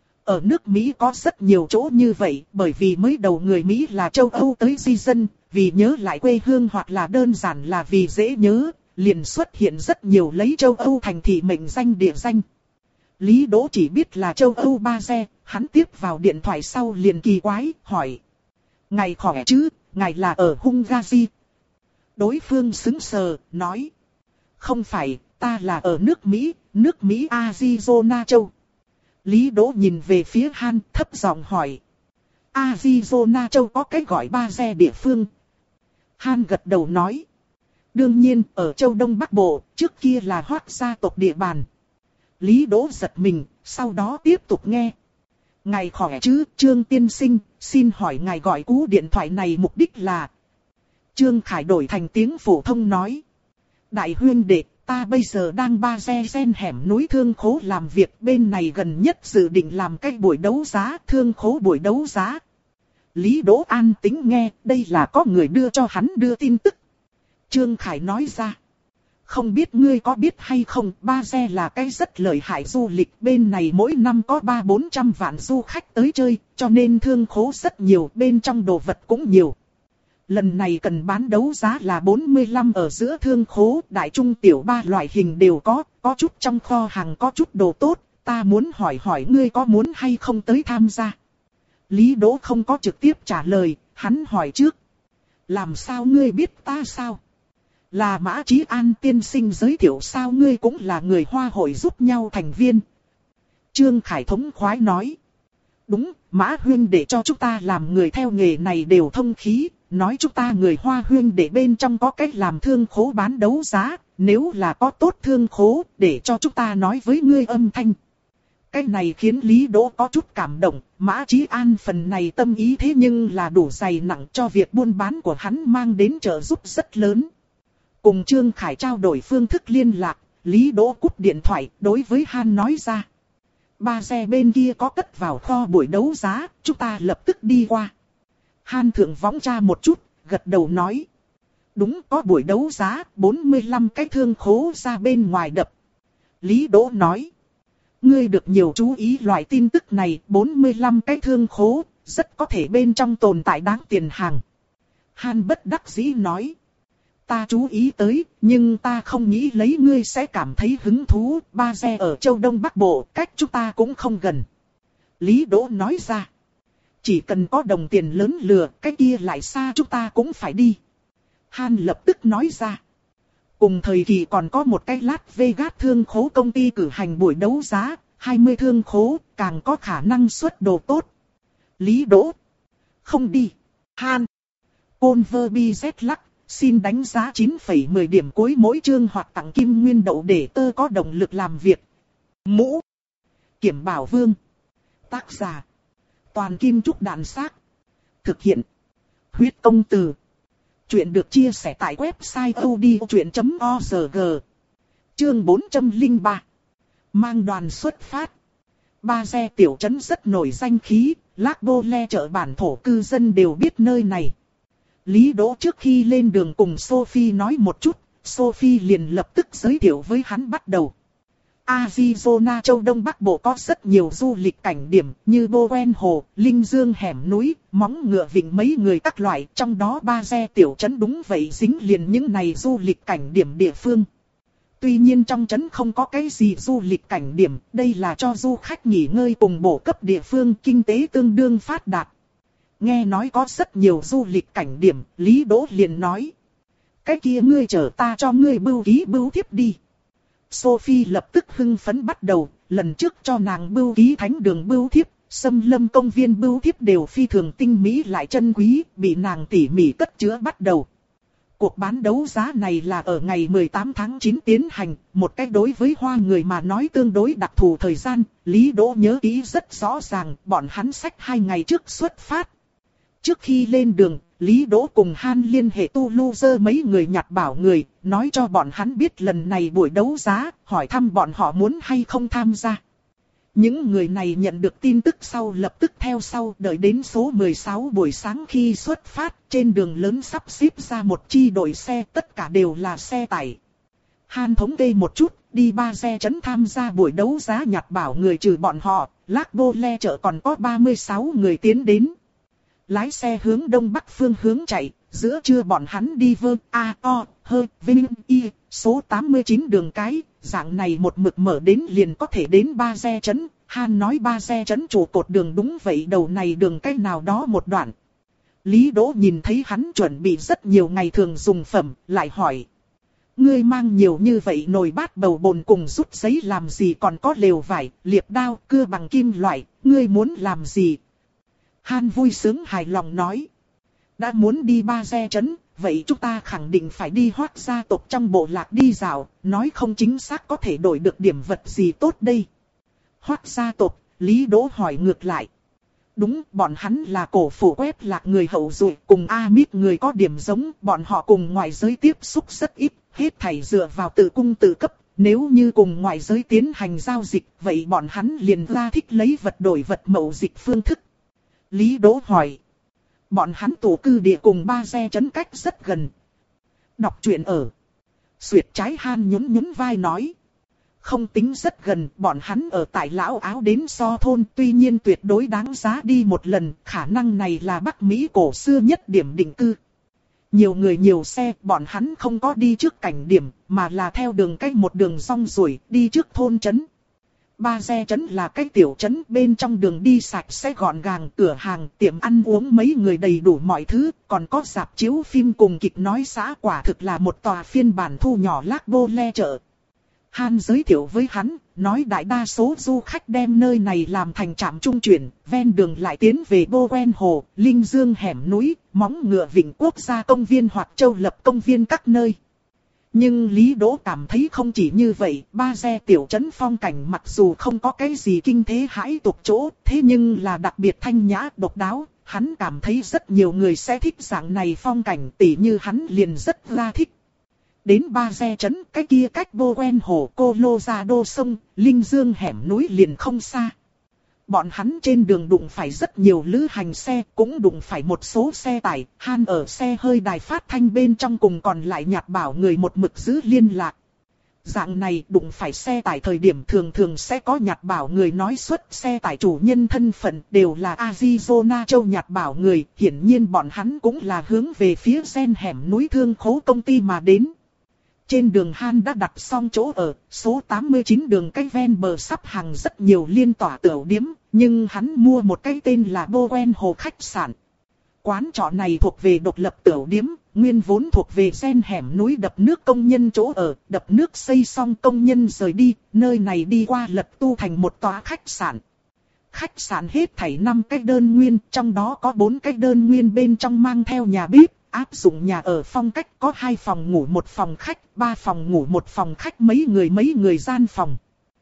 Ở nước Mỹ có rất nhiều chỗ như vậy, bởi vì mới đầu người Mỹ là châu Âu tới di dân, vì nhớ lại quê hương hoặc là đơn giản là vì dễ nhớ, liền xuất hiện rất nhiều lấy châu Âu thành thị mệnh danh địa danh. Lý Đỗ chỉ biết là châu Âu Ba Xe, hắn tiếp vào điện thoại sau liền kỳ quái, hỏi. Ngài khỏe chứ, ngài là ở Hungary. Đối phương sững sờ, nói. Không phải, ta là ở nước Mỹ, nước Mỹ Arizona châu. Lý Đỗ nhìn về phía Han, thấp giọng hỏi. Arizona châu có cái gọi Ba Xe địa phương. Han gật đầu nói. Đương nhiên, ở châu Đông Bắc Bộ, trước kia là Hoắc gia tộc địa bàn. Lý Đỗ giật mình, sau đó tiếp tục nghe. Ngài khỏe chứ, Trương tiên sinh, xin hỏi ngài gọi cú điện thoại này mục đích là... Trương Khải đổi thành tiếng phổ thông nói. Đại huyên đệ, ta bây giờ đang Ba Xe gen hẻm núi Thương Khố làm việc, bên này gần nhất dự định làm cái buổi đấu giá, Thương Khố buổi đấu giá. Lý Đỗ an tĩnh nghe, đây là có người đưa cho hắn đưa tin tức. Trương Khải nói ra. Không biết ngươi có biết hay không, Ba Xe là cái rất lợi hại du lịch, bên này mỗi năm có ba bốn trăm vạn du khách tới chơi, cho nên Thương Khố rất nhiều, bên trong đồ vật cũng nhiều. Lần này cần bán đấu giá là bốn mươi lăm ở giữa Thương Khố, đại trung tiểu ba loại hình đều có, có chút trong kho hàng có chút đồ tốt, ta muốn hỏi hỏi ngươi có muốn hay không tới tham gia. Lý Đỗ không có trực tiếp trả lời, hắn hỏi trước. Làm sao ngươi biết ta sao? Là Mã Chí An tiên sinh giới thiệu sao, ngươi cũng là người Hoa hội giúp nhau thành viên. Trương Khải thống khoái nói. Đúng, Mã huynh để cho chúng ta làm người theo nghề này đều thông khí, nói chúng ta người Hoa huynh để bên trong có cách làm thương khố bán đấu giá, nếu là có tốt thương khố, để cho chúng ta nói với ngươi âm thanh. Cái này khiến Lý Đỗ có chút cảm động, Mã Chí An phần này tâm ý thế nhưng là đủ dày nặng cho việc buôn bán của hắn mang đến trợ giúp rất lớn. Cùng Trương Khải trao đổi phương thức liên lạc, Lý Đỗ cúp điện thoại đối với Han nói ra. Ba xe bên kia có cất vào kho buổi đấu giá, chúng ta lập tức đi qua. Han thượng võng tra một chút, gật đầu nói. Đúng, có buổi đấu giá, bốn mươi lăm cái thương khố ra bên ngoài đập. Lý Đỗ nói. Ngươi được nhiều chú ý loại tin tức này, bốn mươi lăm cái thương khố, rất có thể bên trong tồn tại đáng tiền hàng. Han bất đắc dĩ nói. Ta chú ý tới, nhưng ta không nghĩ lấy ngươi sẽ cảm thấy hứng thú, ba xe ở châu Đông Bắc Bộ, cách chúng ta cũng không gần. Lý Đỗ nói ra. Chỉ cần có đồng tiền lớn lừa, cái kia lại xa chúng ta cũng phải đi. Han lập tức nói ra. Cùng thời kỳ còn có một cái Las Vegas thương khố công ty cử hành buổi đấu giá, hai mươi thương khố, càng có khả năng xuất đồ tốt. Lý Đỗ. Không đi. Han. Converbiz lắc, xin đánh giá chín phẩy mười điểm cuối mỗi chương hoặc tặng kim nguyên đậu để tơ có động lực làm việc. Mũ. Kiểm Bảo Vương. Tác giả. Toàn Kim Trúc Đàn Xác. Thực hiện. Huyết Công Từ. Chuyện được chia sẻ tại website odchuyện chấm org. Chương bốn trăm lẻ ba. Mang đoàn xuất phát. Ba xe tiểu trấn rất nổi danh khí, Lac Bô Le chợ bản thổ cư dân đều biết nơi này. Lý Đỗ trước khi lên đường cùng Sophie nói một chút, Sophie liền lập tức giới thiệu với hắn bắt đầu. Arizona châu Đông Bắc Bộ có rất nhiều du lịch cảnh điểm như Bowen Hồ, Linh Dương hẻm núi, móng ngựa vịnh mấy người các loại, trong đó ba xe tiểu trấn đúng vậy dính liền những này du lịch cảnh điểm địa phương. Tuy nhiên trong trấn không có cái gì du lịch cảnh điểm, đây là cho du khách nghỉ ngơi cùng bổ cấp địa phương kinh tế tương đương phát đạt. Nghe nói có rất nhiều du lịch cảnh điểm, Lý Đỗ liền nói. Cái kia ngươi chở ta cho ngươi bưu ký bưu thiếp đi. Sophie lập tức hưng phấn bắt đầu, lần trước cho nàng bưu ký thánh đường bưu thiếp, Sâm Lâm công viên bưu thiếp đều phi thường tinh mỹ lại chân quý, bị nàng tỉ mỉ cất chứa bắt đầu. Cuộc bán đấu giá này là ở ngày mười tám tháng chín tiến hành, một cách đối với Hoa người mà nói tương đối đặc thù thời gian, Lý Đỗ nhớ kỹ rất rõ ràng, bọn hắn xách hai ngày trước xuất phát. Trước khi lên đường, Lý Đỗ cùng Han liên hệ Toulouse mấy người nhặt bảo người, nói cho bọn hắn biết lần này buổi đấu giá, hỏi thăm bọn họ muốn hay không tham gia. Những người này nhận được tin tức sau lập tức theo sau, đợi đến số mười sáu buổi sáng khi xuất phát, trên đường lớn sắp xếp ra một chi đội xe, tất cả đều là xe tải. Han thống kê một chút, đi ba xe trấn tham gia buổi đấu giá nhặt bảo người trừ bọn họ, Lac Bô Le chợ còn có ba mươi sáu người tiến đến. Lái xe hướng đông bắc phương hướng chạy, giữa trưa bọn hắn đi vơ A O Hơ Vinh Y số tám mươi chín đường cái, dạng này một mực mở đến liền có thể đến ba xe trấn. Han nói ba xe trấn trụ cột đường đúng vậy, đầu này đường cái nào đó một đoạn. Lý Đỗ nhìn thấy hắn chuẩn bị rất nhiều ngày thường dùng phẩm, lại hỏi. Ngươi mang nhiều như vậy nồi bát bầu bồn cùng rút giấy làm gì, còn có lều vải, liệp đao, cưa bằng kim loại, ngươi muốn làm gì? Han vui sướng hài lòng nói. Đã muốn đi ba xe trấn, vậy chúng ta khẳng định phải đi Hoác gia tộc trong bộ lạc đi dạo, nói không chính xác có thể đổi được điểm vật gì tốt đây. Hoác gia tộc, Lý Đỗ hỏi ngược lại. Đúng, bọn hắn là cổ phủ quét lạc người hậu duệ cùng Amit người có điểm giống, bọn họ cùng ngoại giới tiếp xúc rất ít, hết thảy dựa vào tự cung tự cấp. Nếu như cùng ngoại giới tiến hành giao dịch, vậy bọn hắn liền ra thích lấy vật đổi vật mậu dịch phương thức. Lý Đỗ hỏi. Bọn hắn tổ cư địa cùng ba xe trấn cách rất gần. Đọc truyện ở. Xuyệt trái Han nhún nhún vai nói. Không tính rất gần, bọn hắn ở tại Lão Áo đến So thôn, tuy nhiên tuyệt đối đáng giá đi một lần, khả năng này là Bắc Mỹ cổ xưa nhất điểm định cư. Nhiều người nhiều xe, bọn hắn không có đi trước cảnh điểm, mà là theo đường cách một đường rong ruổi, đi trước thôn trấn. Ba Xe trấn là cái tiểu trấn bên trong đường đi sạch sẽ gọn gàng, cửa hàng, tiệm ăn uống mấy người đầy đủ mọi thứ, còn có rạp chiếu phim cùng kịch nói xã, quả thực là một tòa phiên bản thu nhỏ Lác Bô Le chợ. Han giới thiệu với hắn, nói đại đa số du khách đem nơi này làm thành trạm trung chuyển, ven đường lại tiến về Bô Quen Hồ, Linh Dương hẻm núi, Móng Ngựa Vịnh Quốc gia công viên hoặc Châu Lập công viên các nơi. Nhưng Lý Đỗ cảm thấy không chỉ như vậy, Ba Xe tiểu trấn phong cảnh mặc dù không có cái gì kinh thế hãi tục chỗ, thế nhưng là đặc biệt thanh nhã độc đáo, hắn cảm thấy rất nhiều người sẽ thích dạng này phong cảnh, tỉ như hắn liền rất ra thích. Đến Ba Xe trấn, cái kia cách Bô Quen Hồ, Cô Lô Gia Đô sông, Linh Dương hẻm núi liền không xa. Bọn hắn trên đường đụng phải rất nhiều lữ hành xe, cũng đụng phải một số xe tải. Han ở xe hơi đài phát thanh bên trong cùng còn lại Nhạt Bảo người một mực giữ liên lạc. Dạng này đụng phải xe tải thời điểm thường thường sẽ có Nhạt Bảo người nói xuất xe tải chủ nhân thân phận đều là Arizona châu Nhạt Bảo người. Hiển nhiên bọn hắn cũng là hướng về phía gen hẻm núi thương khố công ty mà đến. Trên đường Han đã đặt xong chỗ ở, số tám mươi chín đường cách ven bờ sắp hàng rất nhiều liên tỏa tửu điếm, nhưng hắn mua một cái tên là Bô Quen Hồ khách sạn. Quán trọ này thuộc về độc lập tửu điếm, nguyên vốn thuộc về gen hẻm núi đập nước công nhân chỗ ở, đập nước xây xong công nhân rời đi, nơi này đi qua lật tu thành một tòa khách sạn. Khách sạn hết thảy năm cái đơn nguyên, trong đó có bốn cái đơn nguyên bên trong mang theo nhà bếp. Áp dụng nhà ở phong cách có hai phòng ngủ một phòng khách, ba phòng ngủ một phòng khách mấy người mấy người gian phòng.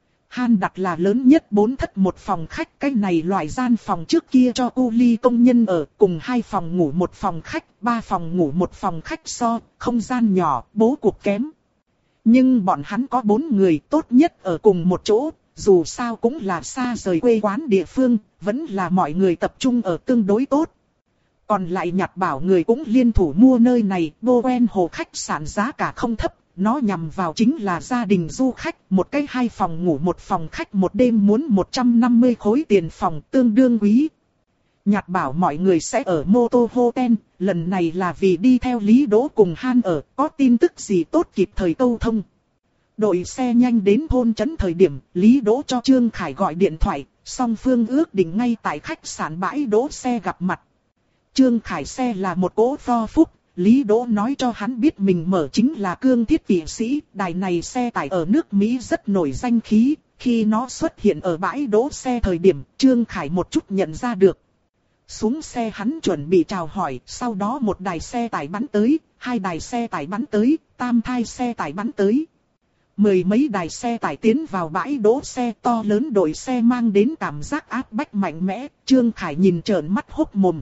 Han đặt là lớn nhất bốn thất một phòng khách, cái này loại gian phòng trước kia cho cu ly công nhân ở, cùng hai phòng ngủ một phòng khách, ba phòng ngủ một phòng khách so, không gian nhỏ, bố cục kém. Nhưng bọn hắn có bốn người tốt nhất ở cùng một chỗ, dù sao cũng là xa rời quê quán địa phương, vẫn là mọi người tập trung ở tương đối tốt. Còn lại Nhạt Bảo người cũng liên thủ mua nơi này, Bô Quen Hồ khách sạn giá cả không thấp, nó nhằm vào chính là gia đình du khách, một cái hai phòng ngủ một phòng khách một đêm muốn một trăm năm mươi khối tiền phòng tương đương quý. Nhạt Bảo mọi người sẽ ở Mô Tô Hotel, lần này là vì đi theo Lý Đỗ cùng Han ở, có tin tức gì tốt kịp thời câu thông. Đội xe nhanh đến thôn trấn thời điểm, Lý Đỗ cho Trương Khải gọi điện thoại, song phương ước định ngay tại khách sạn bãi đỗ xe gặp mặt. Trương Khải xe là một cỗ Ford Phúc, Lý Đỗ nói cho hắn biết mình mở chính là Cương Thiết Kỵ Sĩ, đài này xe tải ở nước Mỹ rất nổi danh khí, khi nó xuất hiện ở bãi đỗ xe thời điểm, Trương Khải một chút nhận ra được. Xuống xe hắn chuẩn bị chào hỏi, sau đó một đài xe tải bắn tới, hai đài xe tải bắn tới, tam thai xe tải bắn tới. Mười mấy đài xe tải tiến vào bãi đỗ xe to lớn, đội xe mang đến cảm giác áp bách mạnh mẽ, Trương Khải nhìn trợn mắt hốc mồm.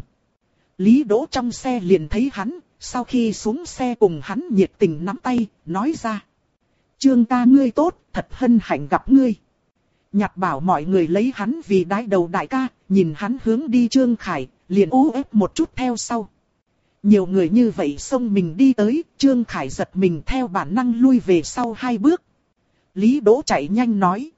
Lý Đỗ trong xe liền thấy hắn, sau khi xuống xe cùng hắn nhiệt tình nắm tay, nói ra. Trương ca ngươi tốt, thật hân hạnh gặp ngươi. Nhạt Bảo mọi người lấy hắn vì đái đầu đại ca, nhìn hắn hướng đi Trương Khải, liền ú ép một chút theo sau. Nhiều người như vậy xông mình đi tới, Trương Khải giật mình theo bản năng lui về sau hai bước. Lý Đỗ chạy nhanh nói.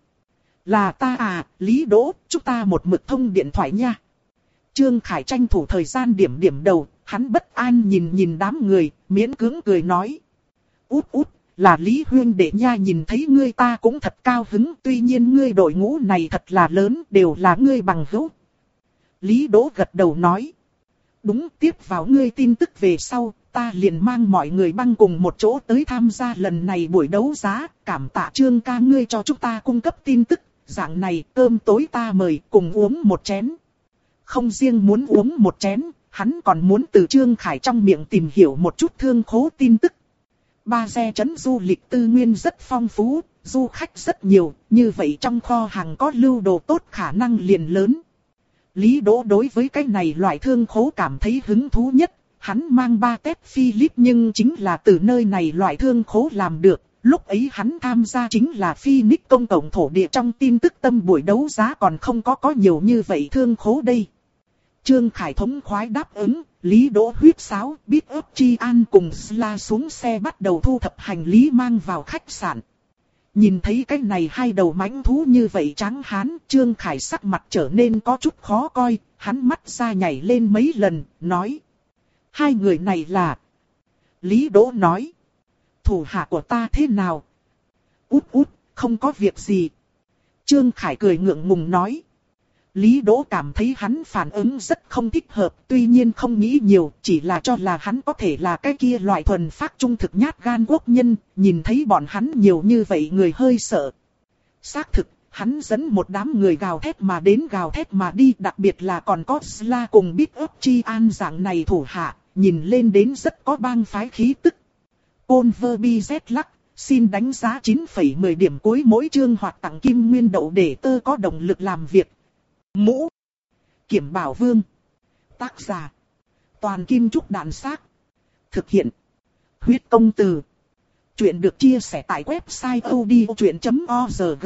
Là ta à, Lý Đỗ, chúng ta một mực thông điện thoại nha. Trương Khải tranh thủ thời gian điểm điểm đầu, hắn bất an nhìn nhìn đám người, miễn cưỡng cười nói. Út út, là Lý huynh đệ nha, nhìn thấy ngươi ta cũng thật cao hứng, tuy nhiên ngươi đội ngũ này thật là lớn, đều là ngươi bằng hữu. Lý Đỗ gật đầu nói. Đúng, tiếp vào ngươi tin tức về sau, ta liền mang mọi người băng cùng một chỗ tới tham gia lần này buổi đấu giá, cảm tạ Trương ca ngươi cho chúng ta cung cấp tin tức, dạng này cơm tối ta mời cùng uống một chén. Không riêng muốn uống một chén, hắn còn muốn từ Trương Khải trong miệng tìm hiểu một chút thương khố tin tức. Ba Xe trấn du lịch tư nguyên rất phong phú, du khách rất nhiều, như vậy trong kho hàng có lưu đồ tốt khả năng liền lớn. Lý Đỗ đối với cái này loại thương khố cảm thấy hứng thú nhất, hắn mang ba tép Philip nhưng chính là từ nơi này loại thương khố làm được. Lúc ấy hắn tham gia chính là Phoenix công cộng thổ địa, trong tin tức tâm buổi đấu giá còn không có có nhiều như vậy thương khố đây. Trương Khải thống khoái đáp ứng, Lý Đỗ huyết sáo, biết ấp Chi An cùng Sla xuống xe bắt đầu thu thập hành lý mang vào khách sạn. Nhìn thấy cái này hai đầu mãnh thú như vậy trắng hán, Trương Khải sắc mặt trở nên có chút khó coi, hắn mắt ra nhảy lên mấy lần, nói. Hai người này là... Lý Đỗ nói. Thủ hạ của ta thế nào? Út út, không có việc gì. Trương Khải cười ngượng ngùng nói. Lý Đỗ cảm thấy hắn phản ứng rất không thích hợp, tuy nhiên không nghĩ nhiều, chỉ là cho là hắn có thể là cái kia loại thuần phác trung thực nhát gan quốc nhân, nhìn thấy bọn hắn nhiều như vậy người hơi sợ. Xác thực, hắn dẫn một đám người gào thét mà đến gào thét mà đi, đặc biệt là còn có Sla cùng Big Up Chi An dạng này thủ hạ, nhìn lên đến rất có bang phái khí tức. Converbi Z lắc, xin đánh giá chín phẩy mười điểm cuối mỗi chương hoặc tặng kim nguyên đậu để tơ có động lực làm việc. Mũ Kiểm Bảo Vương. Tác giả Toàn Kim Trúc Đàn Xác. Thực hiện Huyết Công Từ. Chuyện được chia sẻ tại website odchuyện chấm org.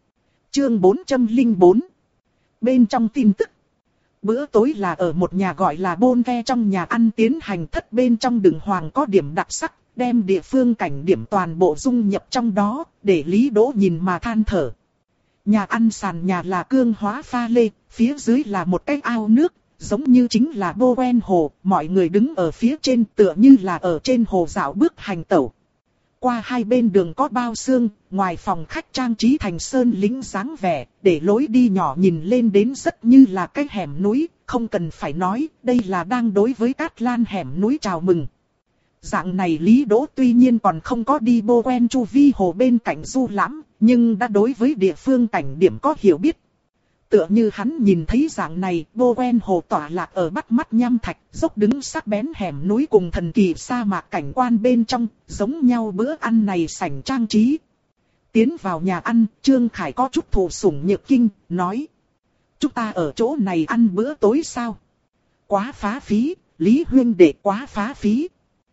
Chương bốn trăm lẻ bốn. Bên trong tin tức. Bữa tối là ở một nhà gọi là Bôn Ve trong nhà ăn tiến hành, thất bên trong đường hoàng có điểm đặc sắc, đem địa phương cảnh điểm toàn bộ dung nhập trong đó, để Lý Đỗ nhìn mà than thở. Nhà ăn sàn nhà là cương hóa pha lê, phía dưới là một cái ao nước, giống như chính là bô quen hồ, mọi người đứng ở phía trên tựa như là ở trên hồ dạo bước hành tẩu. Qua hai bên đường có bao xương, ngoài phòng khách trang trí thành sơn lính dáng vẻ, để lối đi nhỏ nhìn lên đến rất như là cái hẻm núi, không cần phải nói, đây là đang đối với Cát Lan hẻm núi chào mừng. Dạng này Lý Đỗ tuy nhiên còn không có đi bô quen chu vi hồ bên cạnh du lãm, nhưng đã đối với địa phương cảnh điểm có hiểu biết. Tựa như hắn nhìn thấy dạng này, bô quen hồ tỏa lạc ở bắt mắt nham thạch, dốc đứng sắc bén hẻm núi cùng thần kỳ sa mạc cảnh quan bên trong, giống nhau bữa ăn này sảnh trang trí. Tiến vào nhà ăn, Trương Khải có chút thụ sủng nhược kinh, nói. Chúng ta ở chỗ này ăn bữa tối sao? Quá phá phí, Lý huynh đệ quá phá phí.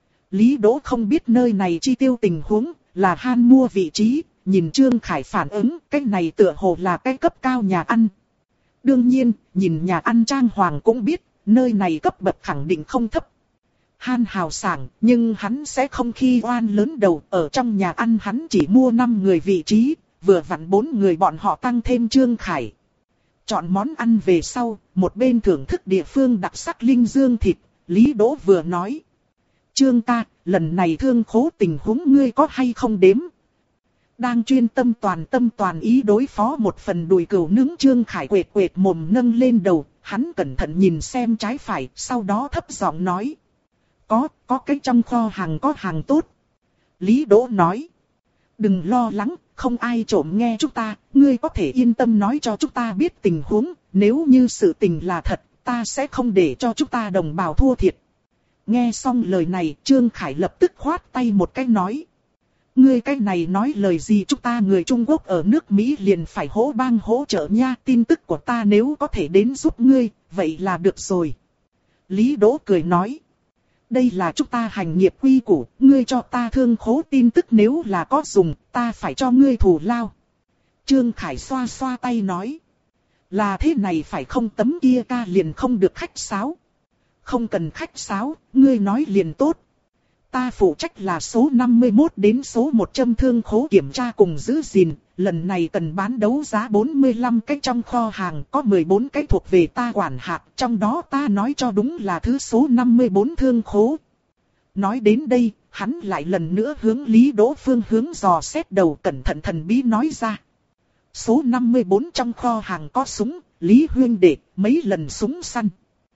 Lý Đỗ không biết nơi này chi tiêu tình huống, là han mua vị trí, nhìn Trương Khải phản ứng, cái này tựa hồ là cái cấp cao nhà ăn. Đương nhiên, nhìn nhà ăn trang hoàng cũng biết, nơi này cấp bậc khẳng định không thấp. Han hào sảng, nhưng hắn sẽ không khi oan lớn đầu, ở trong nhà ăn hắn chỉ mua năm người vị trí, vừa vặn bốn người bọn họ tăng thêm Trương Khải. Chọn món ăn về sau, một bên thưởng thức địa phương đặc sắc linh dương thịt, Lý Đỗ vừa nói. Trương ca, lần này thương khố tình huống ngươi có hay không đếm? Đang chuyên tâm toàn tâm toàn ý đối phó một phần đùi cừu nướng, Trương Khải quệt quệt mồm nâng lên đầu, hắn cẩn thận nhìn xem trái phải, sau đó thấp giọng nói. Có, có cái trong kho hàng có hàng tốt. Lý Đỗ nói. Đừng lo lắng, không ai trộm nghe chúng ta, ngươi có thể yên tâm nói cho chúng ta biết tình huống, nếu như sự tình là thật, ta sẽ không để cho chúng ta đồng bào thua thiệt. Nghe xong lời này, Trương Khải lập tức khoát tay một cái nói. Ngươi cái này nói lời gì, chúng ta người Trung Quốc ở nước Mỹ liền phải hỗ bang hỗ trợ nha, tin tức của ta nếu có thể đến giúp ngươi, vậy là được rồi. Lý Đỗ cười nói. Đây là chúng ta hành nghiệp quy củ, ngươi cho ta thương khố tin tức nếu là có dùng, ta phải cho ngươi thù lao. Trương Khải xoa xoa tay nói. Là thế này phải không, tấm kia ca liền không được khách sáo. Không cần khách sáo, ngươi nói liền tốt. Ta phụ trách là số năm mươi mốt đến số một trăm thương khố kiểm tra cùng giữ gìn, lần này cần bán đấu giá bốn mươi lăm cái trong kho hàng, có mười bốn cái thuộc về ta quản hạt, trong đó ta nói cho đúng là thứ số năm mươi bốn thương khố. Nói đến đây, hắn lại lần nữa hướng Lý Đỗ phương hướng dò xét đầu, cẩn thận thần bí nói ra. Số năm mươi bốn trong kho hàng có súng, Lý huynh đệ, mấy lần súng săn.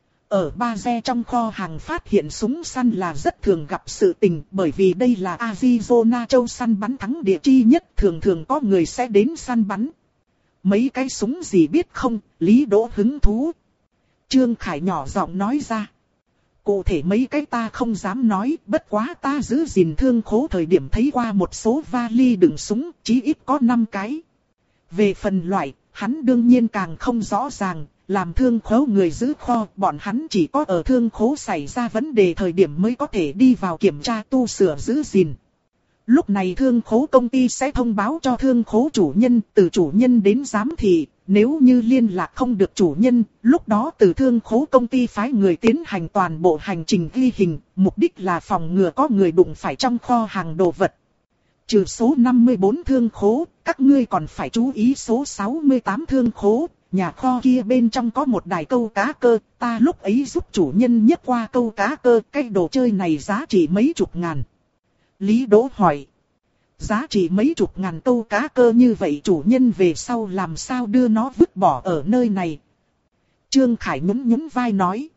Ở Ba Re trong kho hàng phát hiện súng săn là rất thường gặp sự tình, bởi vì đây là Arizona châu săn bắn thắng địa chi nhất, thường thường có người sẽ đến săn bắn. Mấy cái súng gì biết không, Lý Đỗ hứng thú. Trương Khải nhỏ giọng nói ra. Cụ thể mấy cái ta không dám nói, bất quá ta giữ gìn thương khố thời điểm thấy qua một số vali đựng súng, chí ít có năm cái. Về phần loại, hắn đương nhiên càng không rõ ràng. Làm thương khố người giữ kho, bọn hắn chỉ có ở thương khố xảy ra vấn đề thời điểm mới có thể đi vào kiểm tra tu sửa giữ gìn. Lúc này thương khố công ty sẽ thông báo cho thương khố chủ nhân, từ chủ nhân đến giám thị, nếu như liên lạc không được chủ nhân, lúc đó từ thương khố công ty phái người tiến hành toàn bộ hành trình ghi hình, mục đích là phòng ngừa có người đụng phải trong kho hàng đồ vật. Trừ số năm mươi bốn thương khố, các ngươi còn phải chú ý số sáu mươi tám thương khố. Nhà kho kia bên trong có một đài câu cá cơ, ta lúc ấy giúp chủ nhân nhấc qua câu cá cơ, cái đồ chơi này giá trị mấy chục ngàn. Lý Đỗ hỏi. Giá trị mấy chục ngàn câu cá cơ như vậy chủ nhân về sau làm sao đưa nó vứt bỏ ở nơi này. Trương Khải nhún nhún vai nói.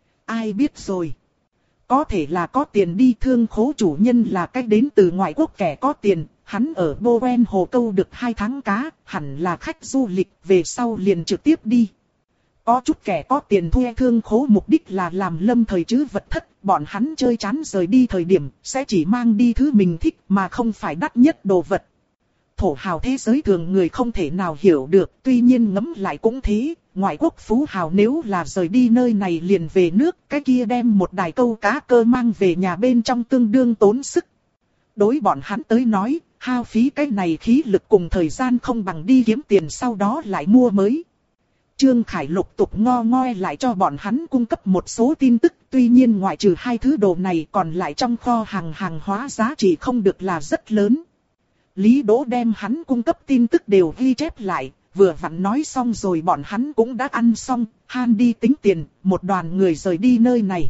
Ai biết rồi. Có thể là có tiền đi, thương khố chủ nhân là cách đến từ ngoại quốc kẻ có tiền. Hắn ở Bowen hồ câu được hai tháng cá, hẳn là khách du lịch, về sau liền trực tiếp đi. Có chút kẻ có tiền thuê thương khố mục đích là làm lâm thời trữ vật thất, bọn hắn chơi chán rời đi thời điểm, sẽ chỉ mang đi thứ mình thích mà không phải đắt nhất đồ vật. Thổ hào thế giới thường người không thể nào hiểu được, tuy nhiên ngẫm lại cũng thế, ngoại quốc phú hào nếu là rời đi nơi này liền về nước, cái kia đem một đài câu cá cơ mang về nhà bên trong tương đương tốn sức. Đối bọn hắn tới nói, hao phí cái này khí lực cùng thời gian không bằng đi kiếm tiền sau đó lại mua mới. Trương Khải lục tục ngo ngoe lại cho bọn hắn cung cấp một số tin tức, tuy nhiên ngoại trừ hai thứ đồ này còn lại trong kho hàng hàng hóa giá trị không được là rất lớn. Lý Đỗ đem hắn cung cấp tin tức đều ghi chép lại, vừa vặn nói xong rồi bọn hắn cũng đã ăn xong, Han đi tính tiền, một đoàn người rời đi nơi này.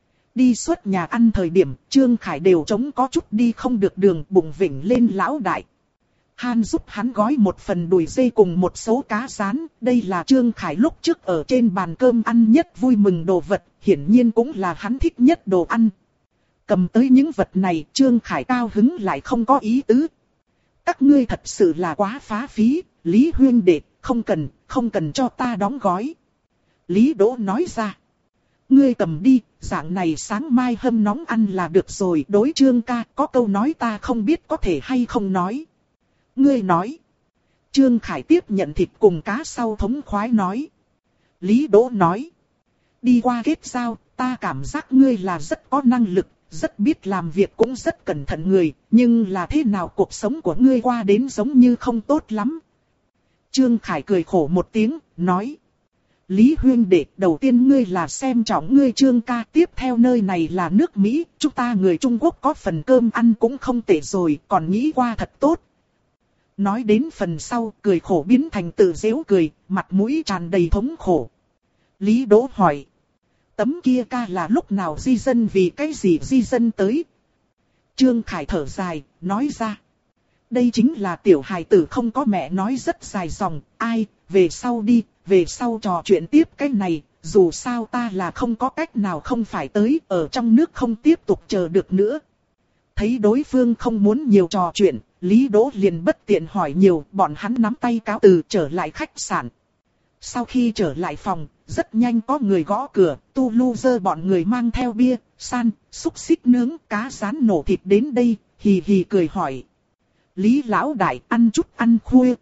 Đi suốt nhà ăn thời điểm, Trương Khải đều trống có chút đi không được đường, bụng vỉnh lên lão đại. Han giúp hắn gói một phần đùi dê cùng một số cá rán, đây là Trương Khải lúc trước ở trên bàn cơm ăn nhất vui mừng đồ vật, hiển nhiên cũng là hắn thích nhất đồ ăn. Cầm tới những vật này, Trương Khải cao hứng lại không có ý tứ. Các ngươi thật sự là quá phá phí, Lý huynh đệ, không cần, không cần cho ta đóng gói. Lý Đỗ nói ra. Ngươi cầm đi, dạng này sáng mai hâm nóng ăn là được rồi. Đối Trương ca, có câu nói ta không biết có thể hay không nói. Ngươi nói. Trương Khải tiếp nhận thịt cùng cá sau thống khoái nói. Lý Đỗ nói. Đi qua kết giao, ta cảm giác ngươi là rất có năng lực, rất biết làm việc cũng rất cẩn thận người, nhưng là thế nào cuộc sống của ngươi qua đến giống như không tốt lắm. Trương Khải cười khổ một tiếng, nói. Lý huynh đệ, đầu tiên ngươi là xem trọng ngươi Trương ca, tiếp theo nơi này là nước Mỹ, chúng ta người Trung Quốc có phần cơm ăn cũng không tệ rồi, còn nghĩ qua thật tốt. Nói đến phần sau, cười khổ biến thành tự giễu cười, mặt mũi tràn đầy thống khổ. Lý Đỗ hỏi. Tấm kia ca là lúc nào di dân, vì cái gì di dân tới? Trương Khải thở dài, nói ra. Đây chính là tiểu hài tử không có mẹ nói rất dài dòng, ai, về sau đi, về sau trò chuyện tiếp cái này, dù sao ta là không có cách nào không phải tới, ở trong nước không tiếp tục chờ được nữa. Thấy đối phương không muốn nhiều trò chuyện, Lý Đỗ liền bất tiện hỏi nhiều, bọn hắn nắm tay cáo từ trở lại khách sạn. Sau khi trở lại phòng, rất nhanh có người gõ cửa, Tu Lu dơ bọn người mang theo bia, san, xúc xích nướng, cá rán nổ thịt đến đây, hì hì cười hỏi. Lý lão đại ăn chút ăn khuya.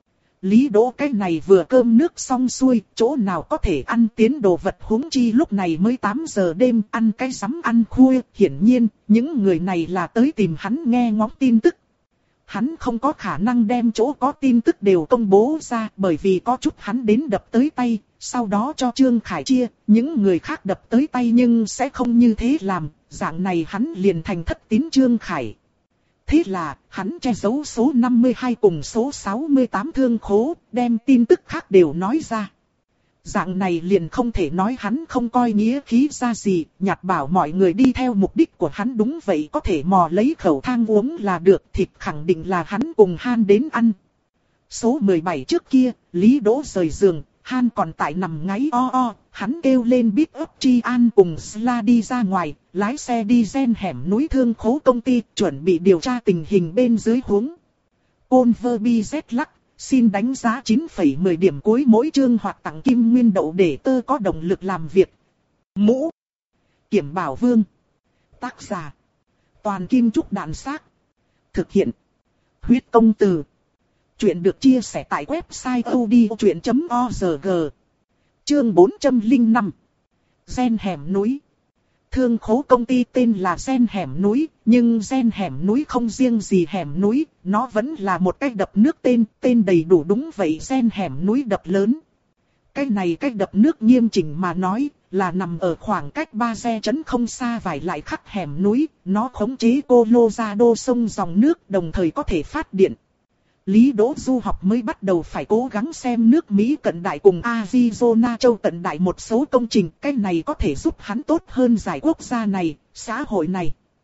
Lý Đỗ cái này vừa cơm nước xong xuôi, chỗ nào có thể ăn tiến đồ vật, huống chi lúc này mới tám giờ đêm, ăn cái sắm ăn khuya. Hiển nhiên, những người này là tới tìm hắn nghe ngóng tin tức. Hắn không có khả năng đem chỗ có tin tức đều công bố ra, bởi vì có chút hắn đến đập tới tay, sau đó cho Trương Khải chia, những người khác đập tới tay nhưng sẽ không như thế làm, dạng này hắn liền thành thất tín Trương Khải. Thế là, hắn che giấu số năm mươi hai cùng số sáu mươi tám thương khố, đem tin tức khác đều nói ra. Dạng này liền không thể nói hắn không coi nghĩa khí ra gì, nhạt bảo mọi người đi theo mục đích của hắn, đúng vậy, có thể mò lấy khẩu thang uống là được, thịt khẳng định là hắn cùng Han đến ăn. Số mười bảy trước kia, Lý Đỗ rời giường, Han còn tại nằm ngáy o o, hắn kêu lên Big Up Chi An cùng Sla đi ra ngoài, lái xe đi gen hẻm núi thương khố công ty, chuẩn bị điều tra tình hình bên dưới huống. Converbi Z lắc, xin đánh giá chín phẩy mười điểm cuối mỗi chương hoặc tặng kim nguyên đậu để tơ có động lực làm việc. Mũ Kiểm Bảo Vương. Tác giả Toàn Kim Trúc Đạn Xác. Thực hiện Huyết Công Từ. Chuyện được chia sẻ tại website odchuyện chấm org. Chương bốn trăm lẻ năm. Gen hẻm núi. Thương khố công ty tên là Gen hẻm núi, nhưng Gen hẻm núi không riêng gì hẻm núi, nó vẫn là một cái đập nước tên, tên đầy đủ đúng vậy, Gen hẻm núi đập lớn. Cái này cái đập nước nghiêm chỉnh mà nói, là nằm ở khoảng cách ba xe trấn không xa vài lại khắc hẻm núi, nó khống chế Colorado sông dòng nước, đồng thời có thể phát điện. Lý Đỗ du học mới bắt đầu phải cố gắng xem nước Mỹ cận đại cùng Arizona châu cận đại một số công trình, cái này có thể giúp hắn tốt hơn giải quốc gia này, xã hội này.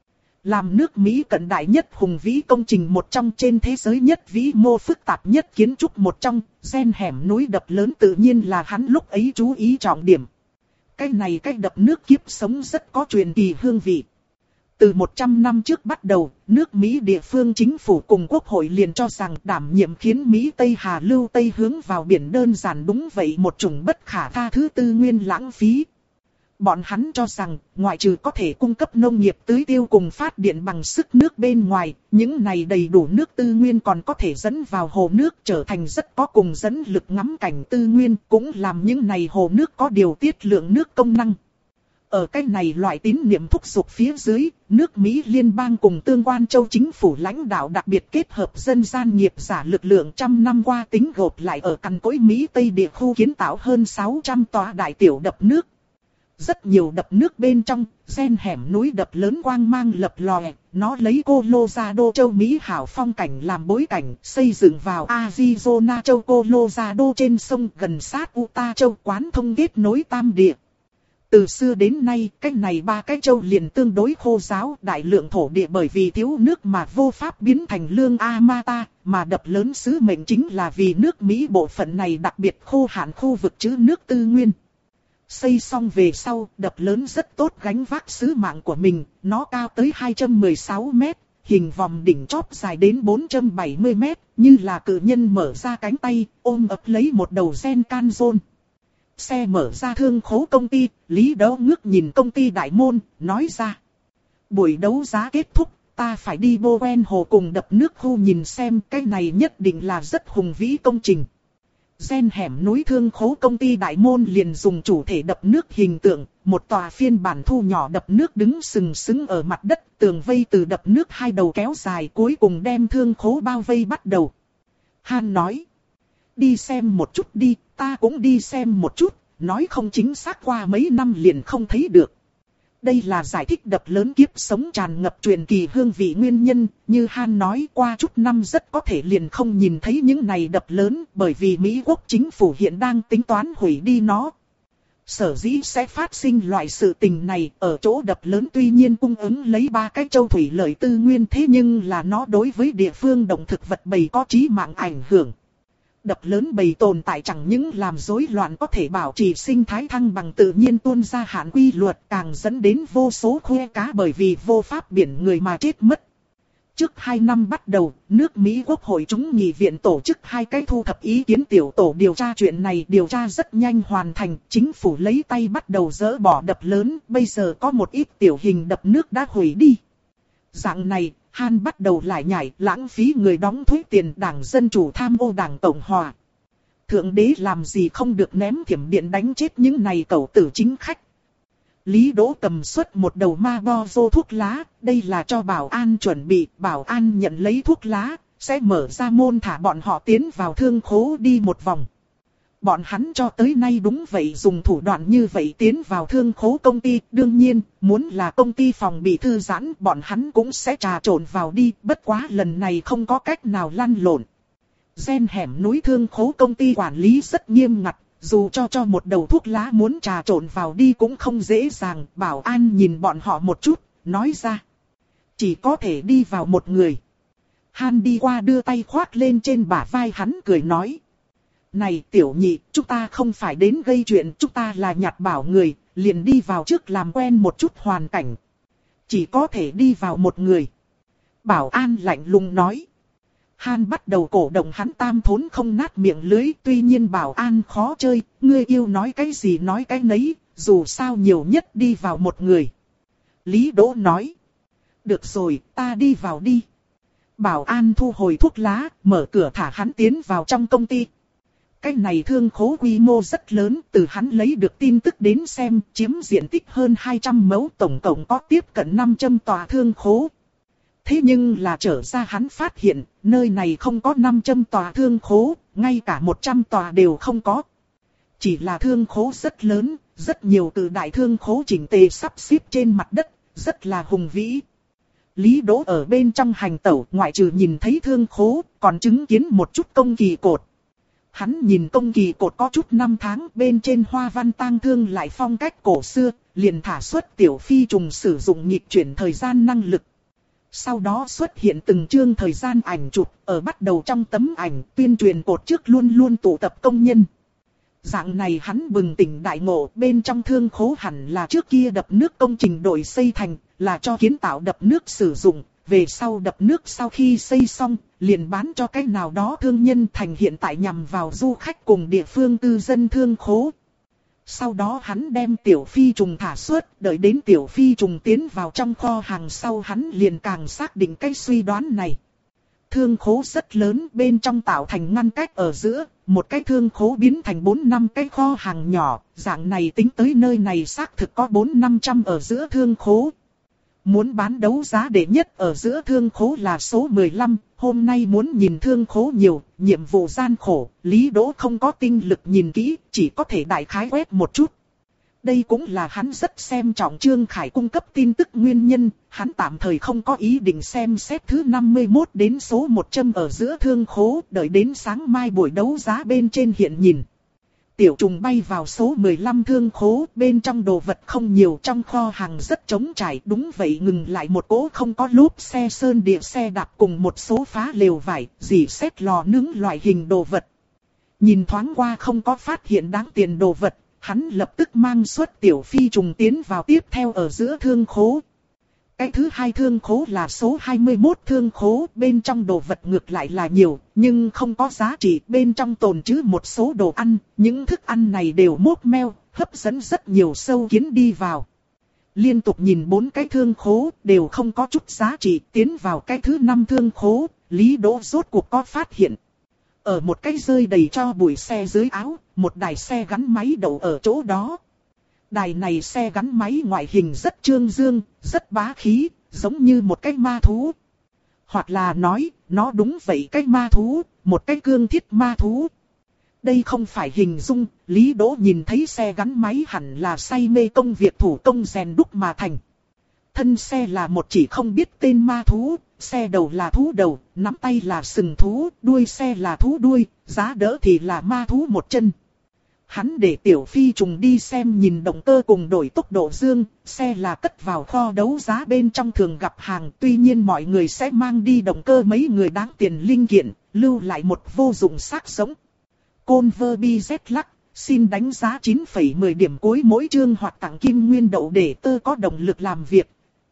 Làm nước Mỹ cận đại nhất hùng vĩ công trình một trong, trên thế giới nhất vĩ mô phức tạp nhất kiến trúc một trong, gen hẻm núi đập lớn tự nhiên là hắn lúc ấy chú ý trọng điểm. Cái này cái đập nước kiếp sống rất có truyền kỳ hương vị. Từ một trăm năm trước bắt đầu, nước Mỹ địa phương chính phủ cùng quốc hội liền cho rằng đảm nhiệm khiến Mỹ Tây Hà lưu Tây hướng vào biển đơn giản đúng vậy một chủng bất khả tha thứ tư nguyên lãng phí. Bọn hắn cho rằng, ngoại trừ có thể cung cấp nông nghiệp tưới tiêu cùng phát điện bằng sức nước bên ngoài, những này đầy đủ nước tư nguyên còn có thể dẫn vào hồ nước trở thành rất có cùng dẫn lực ngắm cảnh tư nguyên, cũng làm những này hồ nước có điều tiết lượng nước công năng. Ở cái này loại tín niệm thúc giục phía dưới, nước Mỹ liên bang cùng tương quan châu chính phủ lãnh đạo đặc biệt kết hợp dân gian nghiệp giả lực lượng trăm năm qua tính gộp lại ở cằn cỗi Mỹ Tây địa khu kiến tạo hơn sáu trăm tòa đại tiểu đập nước. Rất nhiều đập nước bên trong, gen hẻm núi đập lớn quang mang lập lòe, nó lấy Colorado châu Mỹ hảo phong cảnh làm bối cảnh, xây dựng vào Arizona châu Colorado trên sông gần sát Utah châu quán thông kết nối tam địa. Từ xưa đến nay, cái này ba cái châu liền tương đối khô ráo, đại lượng thổ địa bởi vì thiếu nước mà vô pháp biến thành lương Amata, mà đập lớn sứ mệnh chính là vì nước Mỹ bộ phận này đặc biệt khô hạn khu vực trữ nước tư nguyên. Xây xong về sau, đập lớn rất tốt gánh vác sứ mạng của mình, nó cao tới hai trăm mười sáu mét, hình vòm đỉnh chóp dài đến bốn trăm bảy mươi mét, như là cự nhân mở ra cánh tay, ôm ấp lấy một đầu gen can rôn. Xe mở ra thương khố công ty, Lý Đấu ngước nhìn công ty đại môn, nói ra. Buổi đấu giá kết thúc, ta phải đi Bowen hồ cùng đập nước khu nhìn xem, cái này nhất định là rất hùng vĩ công trình. Gen hẻm núi thương khố công ty đại môn liền dùng chủ thể đập nước hình tượng, một tòa phiên bản thu nhỏ đập nước đứng sừng sững ở mặt đất, tường vây từ đập nước hai đầu kéo dài cuối cùng đem thương khố bao vây bắt đầu. Han nói, đi xem một chút đi, ta cũng đi xem một chút, nói không chính xác qua mấy năm liền không thấy được. Đây là giải thích đập lớn kiếp sống tràn ngập truyền kỳ hương vị nguyên nhân, như Han nói qua chút năm rất có thể liền không nhìn thấy những này đập lớn, bởi vì Mỹ quốc chính phủ hiện đang tính toán hủy đi nó. Sở dĩ sẽ phát sinh loại sự tình này, ở chỗ đập lớn tuy nhiên cung ứng lấy ba cái châu thủy lợi tư nguyên, thế nhưng là nó đối với địa phương động thực vật bầy có chí mạng ảnh hưởng. Đập lớn bầy tồn tại chẳng những làm rối loạn có thể bảo trì sinh thái thăng bằng tự nhiên tuôn ra hạn quy luật, càng dẫn đến vô số khoe cá bởi vì vô pháp biển người mà chết mất. Trước hai năm bắt đầu, nước Mỹ Quốc hội chúng nghị viện tổ chức hai cái thu thập ý kiến tiểu tổ điều tra chuyện này, điều tra rất nhanh hoàn thành, chính phủ lấy tay bắt đầu dỡ bỏ đập lớn, bây giờ có một ít tiểu hình đập nước đã hủy đi. Dạng này, Han bắt đầu lại nhảy, lãng phí người đóng thuế tiền, Đảng Dân Chủ tham ô Đảng Cộng Hòa. Thượng đế làm gì không được ném thiểm điện đánh chết những này cẩu tử chính khách. Lý Đỗ cầm suất một đầu Marlboro thuốc lá, đây là cho bảo an chuẩn bị, bảo an nhận lấy thuốc lá, sẽ mở ra môn thả bọn họ tiến vào thương khố đi một vòng. Bọn hắn cho tới nay đúng vậy dùng thủ đoạn như vậy tiến vào thương khố công ty, đương nhiên, muốn là công ty phòng bị thư giãn, bọn hắn cũng sẽ trà trộn vào đi, bất quá lần này không có cách nào lăn lộn. Gen hẻm núi thương khố công ty quản lý rất nghiêm ngặt, dù cho cho một đầu thuốc lá muốn trà trộn vào đi cũng không dễ dàng, bảo an nhìn bọn họ một chút, nói ra. Chỉ có thể đi vào một người. Han đi qua đưa tay khoác lên trên bả vai hắn cười nói. Này tiểu nhị, chúng ta không phải đến gây chuyện, chúng ta là nhặt bảo người, liền đi vào trước làm quen một chút hoàn cảnh. Chỉ có thể đi vào một người. Bảo an lạnh lùng nói. Han bắt đầu cổ động hắn tam thốn không nát miệng lưới, tuy nhiên bảo an khó chơi, ngươi yêu nói cái gì nói cái nấy, dù sao nhiều nhất đi vào một người. Lý Đỗ nói. Được rồi, ta đi vào đi. Bảo an thu hồi thuốc lá, mở cửa thả hắn tiến vào trong công ty. Cái này thương khố quy mô rất lớn, từ hắn lấy được tin tức đến xem, chiếm diện tích hơn hai trăm mẫu, tổng cộng có tiếp cận năm trăm tòa thương khố. Thế nhưng là trở ra hắn phát hiện, nơi này không có năm trăm tòa thương khố, ngay cả một trăm tòa đều không có. Chỉ là thương khố rất lớn, rất nhiều từ đại thương khố chỉnh tề sắp xếp trên mặt đất, rất là hùng vĩ. Lý Đỗ ở bên trong hành tẩu, ngoại trừ nhìn thấy thương khố, còn chứng kiến một chút công kỳ cột. Hắn nhìn công kỳ cột có chút năm tháng, bên trên hoa văn tang thương lại phong cách cổ xưa, liền thả xuất tiểu phi trùng sử dụng nhịp chuyển thời gian năng lực. Sau đó xuất hiện từng chương thời gian ảnh chụp, ở bắt đầu trong tấm ảnh tuyên truyền cột trước luôn luôn tụ tập công nhân. Dạng này hắn bừng tỉnh đại ngộ, bên trong thương khố hẳn là trước kia đập nước công trình đội xây thành, là cho kiến tạo đập nước sử dụng, về sau đập nước sau khi xây xong, liền bán cho cái nào đó thương nhân thành hiện tại nhằm vào du khách cùng địa phương tư dân thương khố. Sau đó hắn đem tiểu phi trùng thả xuất, đợi đến tiểu phi trùng tiến vào trong kho hàng sau hắn liền càng xác định cái suy đoán này. Thương khố rất lớn, bên trong tạo thành ngăn cách ở giữa, một cái thương khố biến thành bốn năm cái kho hàng nhỏ, dạng này tính tới nơi này xác thực có bốn năm trăm ở giữa thương khố. Muốn bán đấu giá đệ nhất ở giữa thương khố là số mười lăm, hôm nay muốn nhìn thương khố nhiều, nhiệm vụ gian khổ, Lý Đỗ không có tinh lực nhìn kỹ, chỉ có thể đại khái quét một chút. Đây cũng là hắn rất xem trọng Trương Khải cung cấp tin tức nguyên nhân, hắn tạm thời không có ý định xem xét thứ năm mươi mốt đến số một trăm ở giữa thương khố, đợi đến sáng mai buổi đấu giá bên trên hiện nhìn. Tiểu trùng bay vào số mười lăm thương khố, bên trong đồ vật không nhiều, trong kho hàng rất trống trải, đúng vậy ngừng lại một cỗ không có lốp xe sơn địa xe đạp cùng một số phá lều vải, dì xét lò nướng loại hình đồ vật. Nhìn thoáng qua không có phát hiện đáng tiền đồ vật, hắn lập tức mang suất tiểu phi trùng tiến vào tiếp theo ở giữa thương khố. Cái thứ hai thương khố là số hai mươi mốt thương khố, bên trong đồ vật ngược lại là nhiều, nhưng không có giá trị, bên trong tồn trữ một số đồ ăn, những thức ăn này đều mốt meo, hấp dẫn rất nhiều sâu kiến đi vào. Liên tục nhìn bốn cái thương khố, đều không có chút giá trị, tiến vào cái thứ năm thương khố, Lý Đỗ rốt cuộc có phát hiện. Ở một cái rơi đầy cho bụi xe dưới áo, một đài xe gắn máy đậu ở chỗ đó. Đài này xe gắn máy ngoại hình rất trương dương, rất bá khí, giống như một cái ma thú. Hoặc là nói, nó đúng vậy cái ma thú, một cái cương thiết ma thú. Đây không phải hình dung, Lý Đỗ nhìn thấy xe gắn máy hẳn là say mê công việc thủ công rèn đúc mà thành. Thân xe là một chỉ không biết tên ma thú, xe đầu là thú đầu, nắm tay là sừng thú, đuôi xe là thú đuôi, giá đỡ thì là ma thú một chân. Hắn để tiểu phi trùng đi xem nhìn động cơ cùng đổi tốc độ dương, xe là cất vào kho đấu giá bên trong thường gặp hàng, tuy nhiên mọi người sẽ mang đi động cơ mấy người đáng tiền linh kiện, lưu lại một vô dụng xác sống. Converbi Z lắc, xin đánh giá chín phẩy mười điểm cuối mỗi chương hoặc tặng kim nguyên đậu để tơ có động lực làm việc.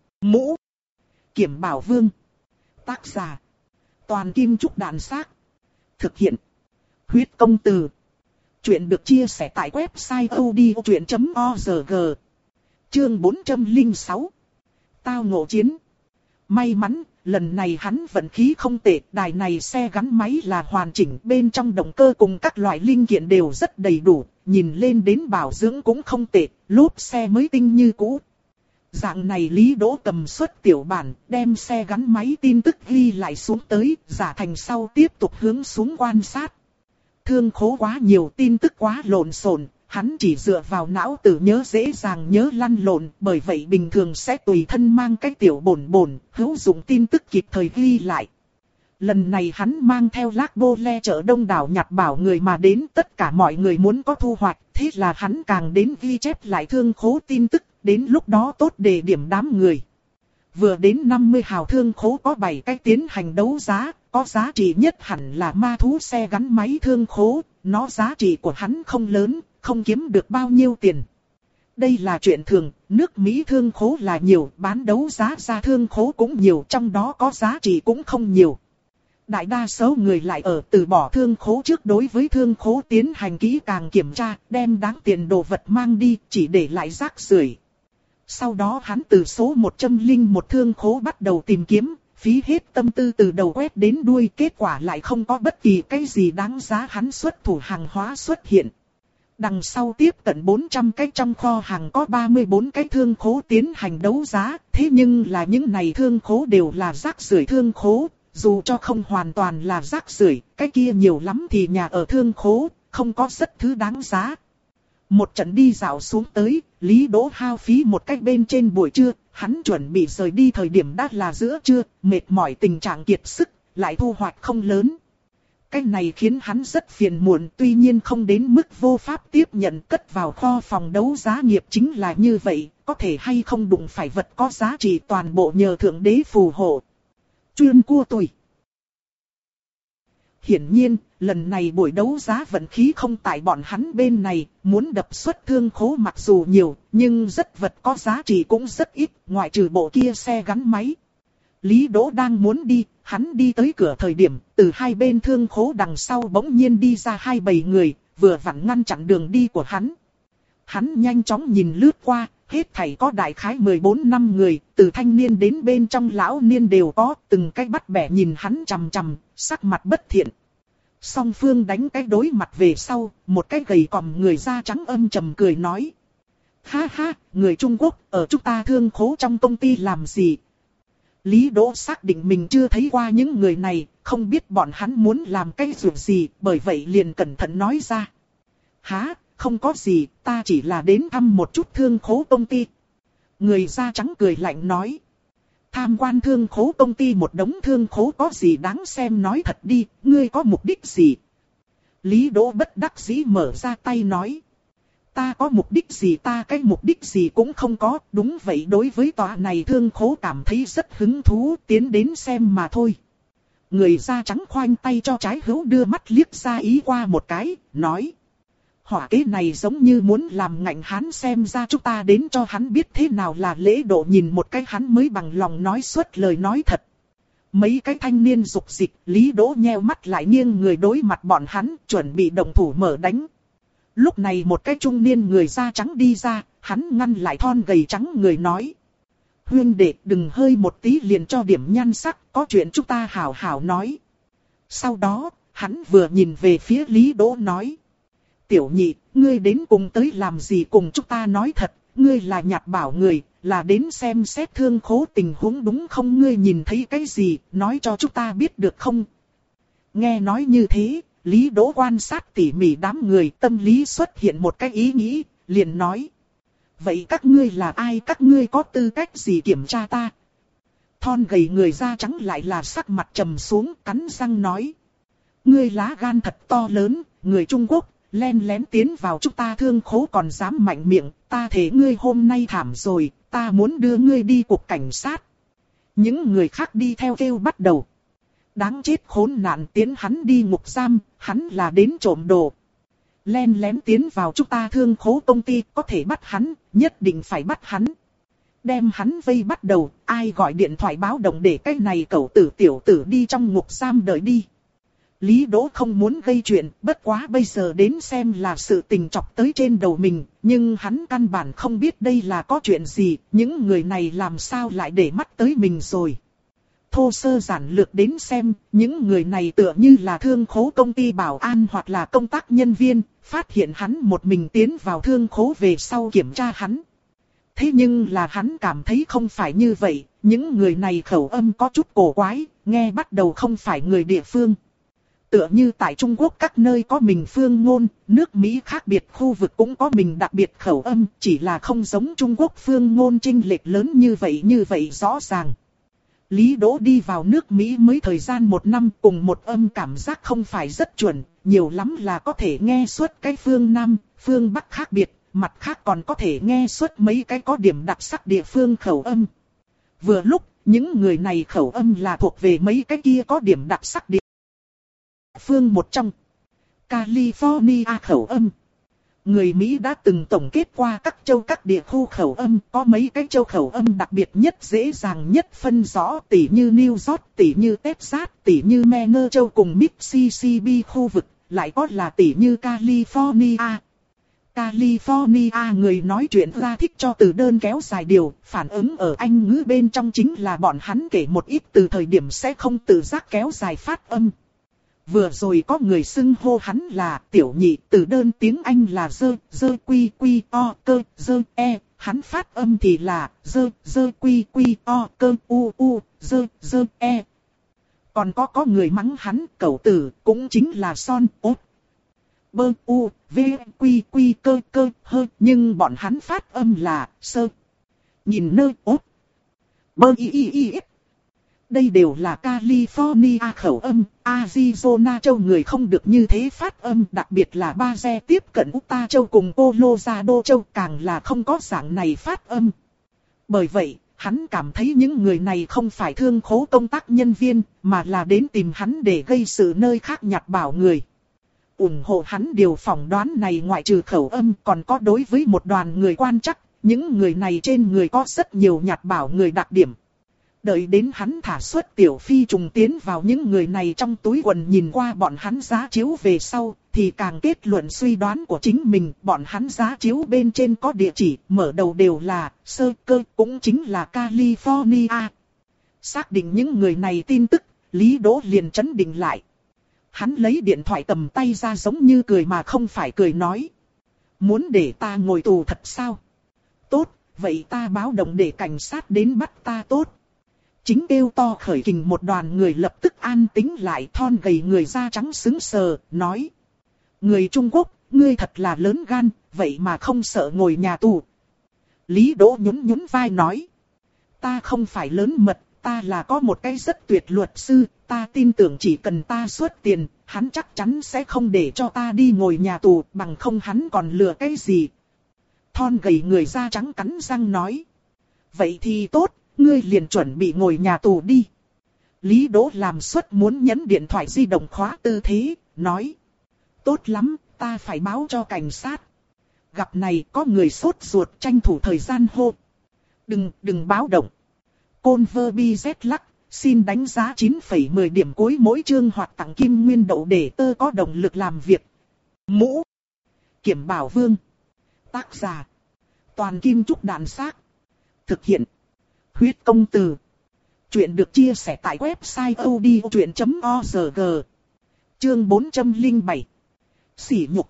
Mũ Kiểm Bảo Vương. Tác giả Toàn Kim Trúc Đàn Xác. Thực hiện Huyết Công Từ. Chuyện được chia sẻ tại website odchuyện chấm org. Chương bốn trăm lẻ sáu. Tao ngộ chiến. May mắn, lần này hắn vận khí không tệ, đài này xe gắn máy là hoàn chỉnh, bên trong động cơ cùng các loại linh kiện đều rất đầy đủ, nhìn lên đến bảo dưỡng cũng không tệ, lốp xe mới tinh như cũ. Dạng này Lý Đỗ cầm suất tiểu bản, đem xe gắn máy tin tức ghi lại xuống tới, giả thành sau tiếp tục hướng xuống quan sát. Thương khố quá nhiều, tin tức quá lộn xộn, hắn chỉ dựa vào não tử nhớ dễ dàng nhớ lăn lộn, bởi vậy bình thường sẽ tùy thân mang cái tiểu bổn bổn, hữu dụng tin tức kịp thời ghi lại. Lần này hắn mang theo lác bô le chợ đông đảo nhặt bảo người mà đến, tất cả mọi người muốn có thu hoạch, thế là hắn càng đến ghi chép lại thương khố tin tức, đến lúc đó tốt đề điểm đám người. Vừa đến năm mươi hào thương khố có bảy cách tiến hành đấu giá, có giá trị nhất hẳn là ma thú xe gắn máy thương khố, nó giá trị của hắn không lớn, không kiếm được bao nhiêu tiền. Đây là chuyện thường, nước Mỹ thương khố là nhiều, bán đấu giá ra thương khố cũng nhiều, trong đó có giá trị cũng không nhiều. Đại đa số người lại ở từ bỏ thương khố trước, đối với thương khố tiến hành kỹ càng kiểm tra, đem đáng tiền đồ vật mang đi, chỉ để lại rác rưởi. Sau đó hắn từ số một trăm lẻ một thương khố bắt đầu tìm kiếm, phí hết tâm tư từ đầu quét đến đuôi, kết quả lại không có bất kỳ cái gì đáng giá hắn xuất thủ hàng hóa xuất hiện. Đằng sau tiếp cận bốn trăm cái trong kho hàng có ba mươi bốn cái thương khố tiến hành đấu giá, thế nhưng là những này thương khố đều là rác rưởi thương khố, dù cho không hoàn toàn là rác rưởi, cái kia nhiều lắm thì nhà ở thương khố, không có rất thứ đáng giá. Một trận đi dạo xuống tới, Lý Đỗ hao phí một cách bên trên buổi trưa, hắn chuẩn bị rời đi thời điểm đã là giữa trưa, mệt mỏi tình trạng kiệt sức, lại thu hoạch không lớn. Cái này khiến hắn rất phiền muộn, tuy nhiên không đến mức vô pháp tiếp nhận, cất vào kho phòng đấu giá nghiệp chính là như vậy, có thể hay không đụng phải vật có giá trị toàn bộ nhờ thượng đế phù hộ. Chuyên cua tùy. Hiển nhiên, lần này buổi đấu giá vận khí không tại bọn hắn bên này, muốn đập xuất thương khố mặc dù nhiều, nhưng rất vật có giá trị cũng rất ít, ngoại trừ bộ kia xe gắn máy. Lý Đỗ đang muốn đi, hắn đi tới cửa thời điểm, từ hai bên thương khố đằng sau bỗng nhiên đi ra hai bầy người, vừa vặn ngăn chặn đường đi của hắn. Hắn nhanh chóng nhìn lướt qua, hết thảy có đại khái mười bốn năm người, từ thanh niên đến bên trong lão niên đều có, từng cái bắt bẻ nhìn hắn chằm chằm, sắc mặt bất thiện. Song phương đánh cái đối mặt về sau, một cái gầy còm người da trắng âm trầm cười nói. Ha ha, người Trung Quốc, ở chúng ta thương khố trong công ty làm gì? Lý Đỗ xác định mình chưa thấy qua những người này, không biết bọn hắn muốn làm cái việc gì, bởi vậy liền cẩn thận nói ra. Hả, không có gì, ta chỉ là đến thăm một chút thương khố công ty. Người da trắng cười lạnh nói. Tham quan thương khố công ty một đống thương khố có gì đáng xem nói thật đi, ngươi có mục đích gì? Lý Đỗ bất đắc dĩ mở ra tay nói. Ta có mục đích gì ta cái mục đích gì cũng không có, đúng vậy đối với tòa này thương khố cảm thấy rất hứng thú, tiến đến xem mà thôi. Người da trắng khoanh tay cho trái hữu đưa mắt liếc ra ý qua một cái, nói. Hỏa kế này giống như muốn làm ngạnh hắn xem ra chúng ta đến cho hắn biết thế nào là lễ độ nhìn một cái hắn mới bằng lòng nói suốt lời nói thật. Mấy cái thanh niên dục dịch, Lý Đỗ nheo mắt lại nghiêng người đối mặt bọn hắn, chuẩn bị động thủ mở đánh. Lúc này một cái trung niên người da trắng đi ra, hắn ngăn lại thon gầy trắng người nói. Huyên đệ đừng hơi một tí liền cho điểm nhan sắc, có chuyện chúng ta hảo hảo nói. Sau đó, hắn vừa nhìn về phía Lý Đỗ nói. Tiểu nhị, ngươi đến cùng tới làm gì cùng chúng ta nói thật, ngươi là nhặt bảo người, là đến xem xét thương khố tình huống đúng không ngươi nhìn thấy cái gì, nói cho chúng ta biết được không? Nghe nói như thế, Lý Đỗ quan sát tỉ mỉ đám người tâm lý xuất hiện một cái ý nghĩ, liền nói. Vậy các ngươi là ai các ngươi có tư cách gì kiểm tra ta? Thon gầy người da trắng lại là sắc mặt trầm xuống cắn răng nói. Ngươi lá gan thật to lớn, người Trung Quốc. Len lén tiến vào chúng ta thương khố còn dám mạnh miệng, ta thấy ngươi hôm nay thảm rồi, ta muốn đưa ngươi đi cục cảnh sát. Những người khác đi theo kêu bắt đầu. Đáng chết khốn nạn tiến hắn đi ngục giam, hắn là đến trộm đồ. Len lén tiến vào chúng ta thương khố công ty, có thể bắt hắn, nhất định phải bắt hắn. Đem hắn vây bắt đầu, ai gọi điện thoại báo động để cái này cẩu tử tiểu tử đi trong ngục giam đợi đi. Lý Đỗ không muốn gây chuyện, bất quá bây giờ đến xem là sự tình chọc tới trên đầu mình, nhưng hắn căn bản không biết đây là có chuyện gì, những người này làm sao lại để mắt tới mình rồi. Thô sơ giản lược đến xem, những người này tựa như là thương khố công ty bảo an hoặc là công tác nhân viên, phát hiện hắn một mình tiến vào thương khố về sau kiểm tra hắn. Thế nhưng là hắn cảm thấy không phải như vậy, những người này khẩu âm có chút cổ quái, nghe bắt đầu không phải người địa phương. Tựa như tại Trung Quốc các nơi có mình phương ngôn, nước Mỹ khác biệt khu vực cũng có mình đặc biệt khẩu âm, chỉ là không giống Trung Quốc phương ngôn chênh lệch lớn như vậy như vậy rõ ràng. Lý Đỗ đi vào nước Mỹ mới thời gian một năm cùng một âm cảm giác không phải rất chuẩn, nhiều lắm là có thể nghe suốt cái phương Nam, phương Bắc khác biệt, mặt khác còn có thể nghe suốt mấy cái có điểm đặc sắc địa phương khẩu âm. Vừa lúc, những người này khẩu âm là thuộc về mấy cái kia có điểm đặc sắc địa phương một trong. California khẩu âm. Người Mỹ đã từng tổng kết qua các châu các địa khu khẩu âm, có mấy cái châu khẩu âm đặc biệt nhất dễ dàng nhất phân rõ, tỉ như New York, tỉ như Texas, tỉ như Maine châu cùng Mississippi khu vực, lại có là tỉ như California. California người nói chuyện ra thích cho từ đơn kéo dài điều, phản ứng ở Anh ngữ bên trong chính là bọn hắn kể một ít từ thời điểm sẽ không tự giác kéo dài phát âm. Vừa rồi có người xưng hô hắn là tiểu nhị, từ đơn tiếng Anh là dơ, dơ quy quy o cơ, dơ e, hắn phát âm thì là dơ, dơ quy quy o cơ u u, dơ, dơ e. Còn có có người mắng hắn cẩu tử, cũng chính là son ốt. Bơ u, v, quy quy cơ cơ hơ, nhưng bọn hắn phát âm là sơ. Nhìn nơi ốt. Bơ y y y. Đây đều là California khẩu âm, Arizona châu người không được như thế phát âm, đặc biệt là Baze tiếp cận Utah châu cùng Colorado châu càng là không có dạng này phát âm. Bởi vậy, Hắn cảm thấy những người này không phải thương khố công tác nhân viên, mà là đến tìm hắn để gây sự nơi khác nhặt bảo người. Ủng hộ hắn điều phỏng đoán này ngoại trừ khẩu âm còn có đối với một đoàn người quan trắc, những người này trên người có rất nhiều nhặt bảo người đặc điểm. Đợi đến hắn thả xuất tiểu phi trùng tiến vào những người này trong túi quần nhìn qua bọn hắn giá chiếu về sau, thì càng kết luận suy đoán của chính mình, bọn hắn giá chiếu bên trên có địa chỉ, mở đầu đều là, sơ cơ, cũng chính là California. Xác định những người này tin tức, Lý Đỗ liền chấn định lại. Hắn lấy điện thoại cầm tay ra giống như cười mà không phải cười nói. Muốn để ta ngồi tù thật sao? Tốt, vậy ta báo động để cảnh sát đến bắt ta tốt. Chính kêu to khởi kình một đoàn người lập tức an tĩnh lại, thon gầy người da trắng sững sờ, nói. Người Trung Quốc, ngươi thật là lớn gan, vậy mà không sợ ngồi nhà tù. Lý Đỗ nhún nhún vai nói. Ta không phải lớn mật, ta là có một cái rất tuyệt luật sư, ta tin tưởng chỉ cần ta xuất tiền, hắn chắc chắn sẽ không để cho ta đi ngồi nhà tù, bằng không hắn còn lừa cái gì. Thon gầy người da trắng cắn răng nói. Vậy thì tốt, ngươi liền chuẩn bị ngồi nhà tù đi. Lý Đỗ làm suất muốn nhấn điện thoại di động khóa tư thế, nói. Tốt lắm, ta phải báo cho cảnh sát. Gặp này có người sốt ruột tranh thủ thời gian hô. Đừng, đừng báo động. Conver bi dét lắc, xin đánh giá chín phẩy mười điểm cuối mỗi chương hoặc tặng kim nguyên đậu để tơ có động lực làm việc. Mũ. Kiểm Bảo Vương. Tác giả. Toàn Kim Trúc Đàn Xác. Thực hiện. Huyết Công Từ. Chuyện được chia sẻ tại website odchuyện chấm org. Chương bốn trăm lẻ bảy. Sỉ nhục.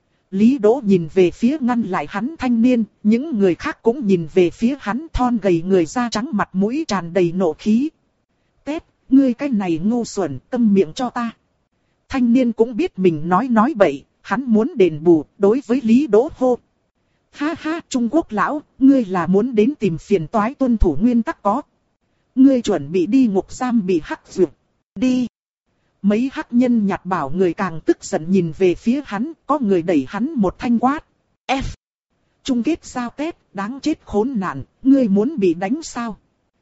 Lý Đỗ nhìn về phía ngăn lại hắn thanh niên, những người khác cũng nhìn về phía hắn, thon gầy người da trắng mặt mũi tràn đầy nộ khí. Tết, ngươi cái này ngu xuẩn, câm miệng cho ta. Thanh niên cũng biết mình nói nói bậy, hắn muốn đền bù, đối với Lý Đỗ hô. Ha ha, Trung Quốc lão, ngươi là muốn đến tìm phiền toái tuân thủ nguyên tắc có. Ngươi chuẩn bị đi ngục giam bị hắc duyệt. Đi. Mấy hắc nhân nhặt bảo người càng tức giận nhìn về phía hắn, có người đẩy hắn một thanh quát. F. Chung kết sao Tết, đáng chết khốn nạn, ngươi muốn bị đánh sao?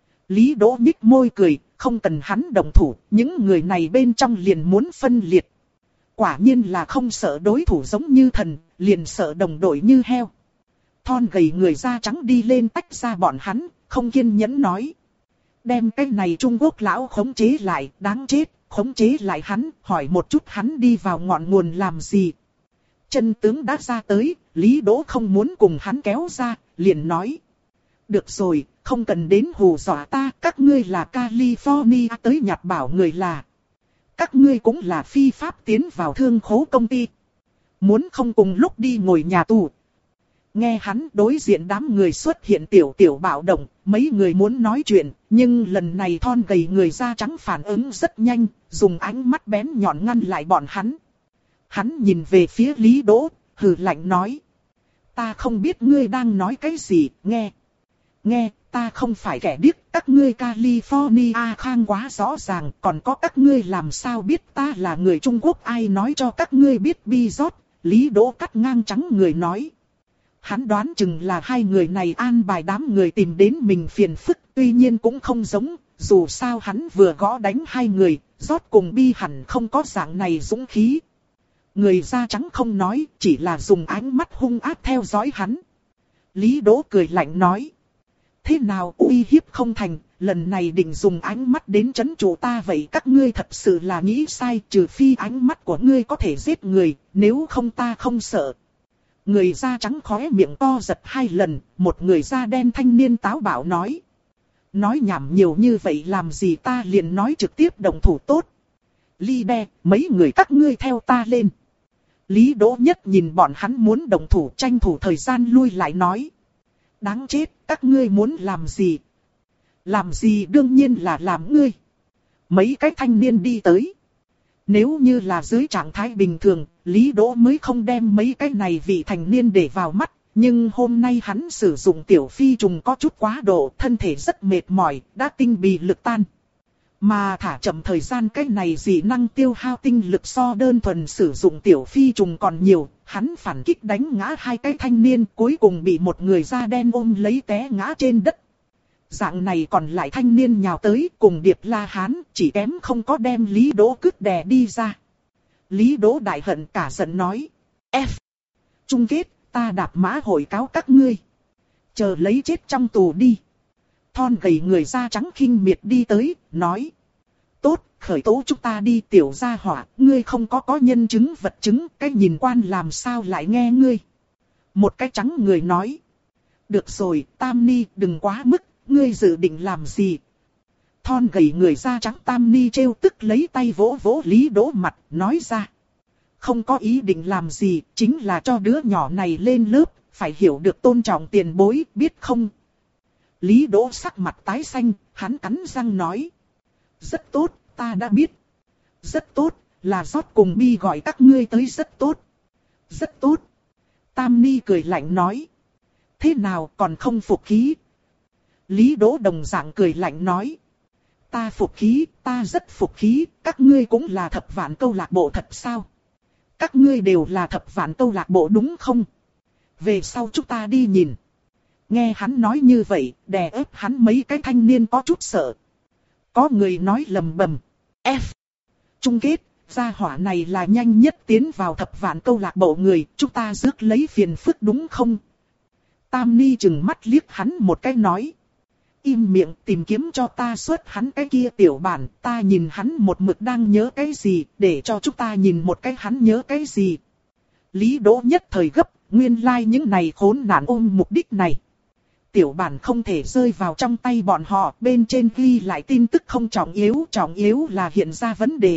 Lý Đỗ nhích môi cười, không cần hắn động thủ, những người này bên trong liền muốn phân liệt. Quả nhiên là không sợ đối thủ giống như thần, liền sợ đồng đội như heo. Thon gầy người da trắng đi lên tách ra bọn hắn, không kiên nhẫn nói. Đem cái này Trung Quốc lão khống chế lại, đáng chết, khống chế lại hắn, hỏi một chút hắn đi vào ngọn nguồn làm gì. Chân tướng đã ra tới, Lý Đỗ không muốn cùng hắn kéo ra, liền nói. Được rồi, không cần đến hù dọa ta, các ngươi là California tới nhặt bảo người là. Các ngươi cũng là phi pháp tiến vào thương khố công ty. Muốn không cùng lúc đi ngồi nhà tù. Nghe hắn đối diện đám người xuất hiện tiểu tiểu bạo động, mấy người muốn nói chuyện, nhưng lần này thon gầy người da trắng phản ứng rất nhanh, dùng ánh mắt bén nhọn ngăn lại bọn hắn. Hắn nhìn về phía Lý Đỗ, hừ lạnh nói. Ta không biết ngươi đang nói cái gì, nghe. Nghe, ta không phải kẻ điếc, các ngươi California khang quá rõ ràng, còn có các ngươi làm sao biết ta là người Trung Quốc, ai nói cho các ngươi biết bi rót. Lý Đỗ cắt ngang trắng người nói. Hắn đoán chừng là hai người này an bài đám người tìm đến mình phiền phức, tuy nhiên cũng không giống, dù sao hắn vừa gõ đánh hai người, rót cùng bi hẳn không có dạng này dũng khí. Người da trắng không nói, chỉ là dùng ánh mắt hung ác theo dõi hắn. Lý Đỗ cười lạnh nói. Thế nào uy hiếp không thành, lần này định dùng ánh mắt đến trấn trụ ta vậy các ngươi thật sự là nghĩ sai, trừ phi ánh mắt của ngươi có thể giết người, nếu không ta không sợ. Người da trắng khóe miệng co giật hai lần, một người da đen thanh niên táo bạo nói. Nói nhảm nhiều như vậy làm gì, ta liền nói trực tiếp động thủ tốt. Ly đe, mấy người các ngươi theo ta lên. Lý Đỗ Nhất nhìn bọn hắn muốn động thủ, tranh thủ thời gian lui lại nói. Đáng chết, các ngươi muốn làm gì? Làm gì đương nhiên là làm ngươi. Mấy cái thanh niên đi tới. Nếu như là dưới trạng thái bình thường, Lý Đỗ mới không đem mấy cái này vị thành niên để vào mắt. Nhưng hôm nay hắn sử dụng tiểu phi trùng có chút quá độ, thân thể rất mệt mỏi, đã tinh bì lực tan. Mà thả chậm thời gian cái này dị năng tiêu hao tinh lực so đơn thuần sử dụng tiểu phi trùng còn nhiều, hắn phản kích đánh ngã hai cái thanh niên, cuối cùng bị một người da đen ôm lấy té ngã trên đất. Dạng này còn lại thanh niên nhào tới cùng Điệp La Hán, chỉ kém không có đem Lý Đỗ cứt đè đi ra. Lý Đỗ đại hận cả giận nói. F. Chung kết, ta đạp mã hội cáo các ngươi. Chờ lấy chết trong tù đi. Thon gầy người da trắng khinh miệt đi tới, nói. Tốt, khởi tố chúng ta đi tiểu gia hỏa, ngươi không có có nhân chứng vật chứng, cái nhìn quan làm sao lại nghe ngươi. Một cái trắng người nói. Được rồi, Tam Ni, đừng quá mức, ngươi dự định làm gì? Thon gầy người da trắng Tam Ni trêu tức lấy tay vỗ vỗ Lý Đỗ mặt, nói ra. Không có ý định làm gì, chính là cho đứa nhỏ này lên lớp, phải hiểu được tôn trọng tiền bối, biết không? Lý Đỗ sắc mặt tái xanh, hắn cắn răng nói. Rất tốt, ta đã biết. Rất tốt, là rót cùng Bi gọi các ngươi tới rất tốt. Rất tốt. Tam Ni cười lạnh nói. Thế nào còn không phục khí? Lý Đỗ đồng dạng cười lạnh nói. Ta phục khí, ta rất phục khí, các ngươi cũng là thập vạn câu lạc bộ thật sao? Các ngươi đều là thập vạn câu lạc bộ đúng không? Về sau chúng ta đi nhìn. Nghe hắn nói như vậy, đè ép hắn mấy cái thanh niên có chút sợ. Có người nói lầm bầm. F. Chung kết, gia hỏa này là nhanh nhất tiến vào thập vạn câu lạc bộ người, chúng ta rước lấy phiền phức đúng không? Tam Ni chừng mắt liếc hắn một cái nói. Im miệng tìm kiếm cho ta xuất hắn cái kia tiểu bản, ta nhìn hắn một mực đang nhớ cái gì, để cho chúng ta nhìn một cái hắn nhớ cái gì. Lý Đỗ nhất thời gấp, nguyên lai like những này khốn nạn ôm mục đích này. Tiểu bản không thể rơi vào trong tay bọn họ, bên trên ghi lại tin tức không trọng yếu, trọng yếu là hiện ra vấn đề.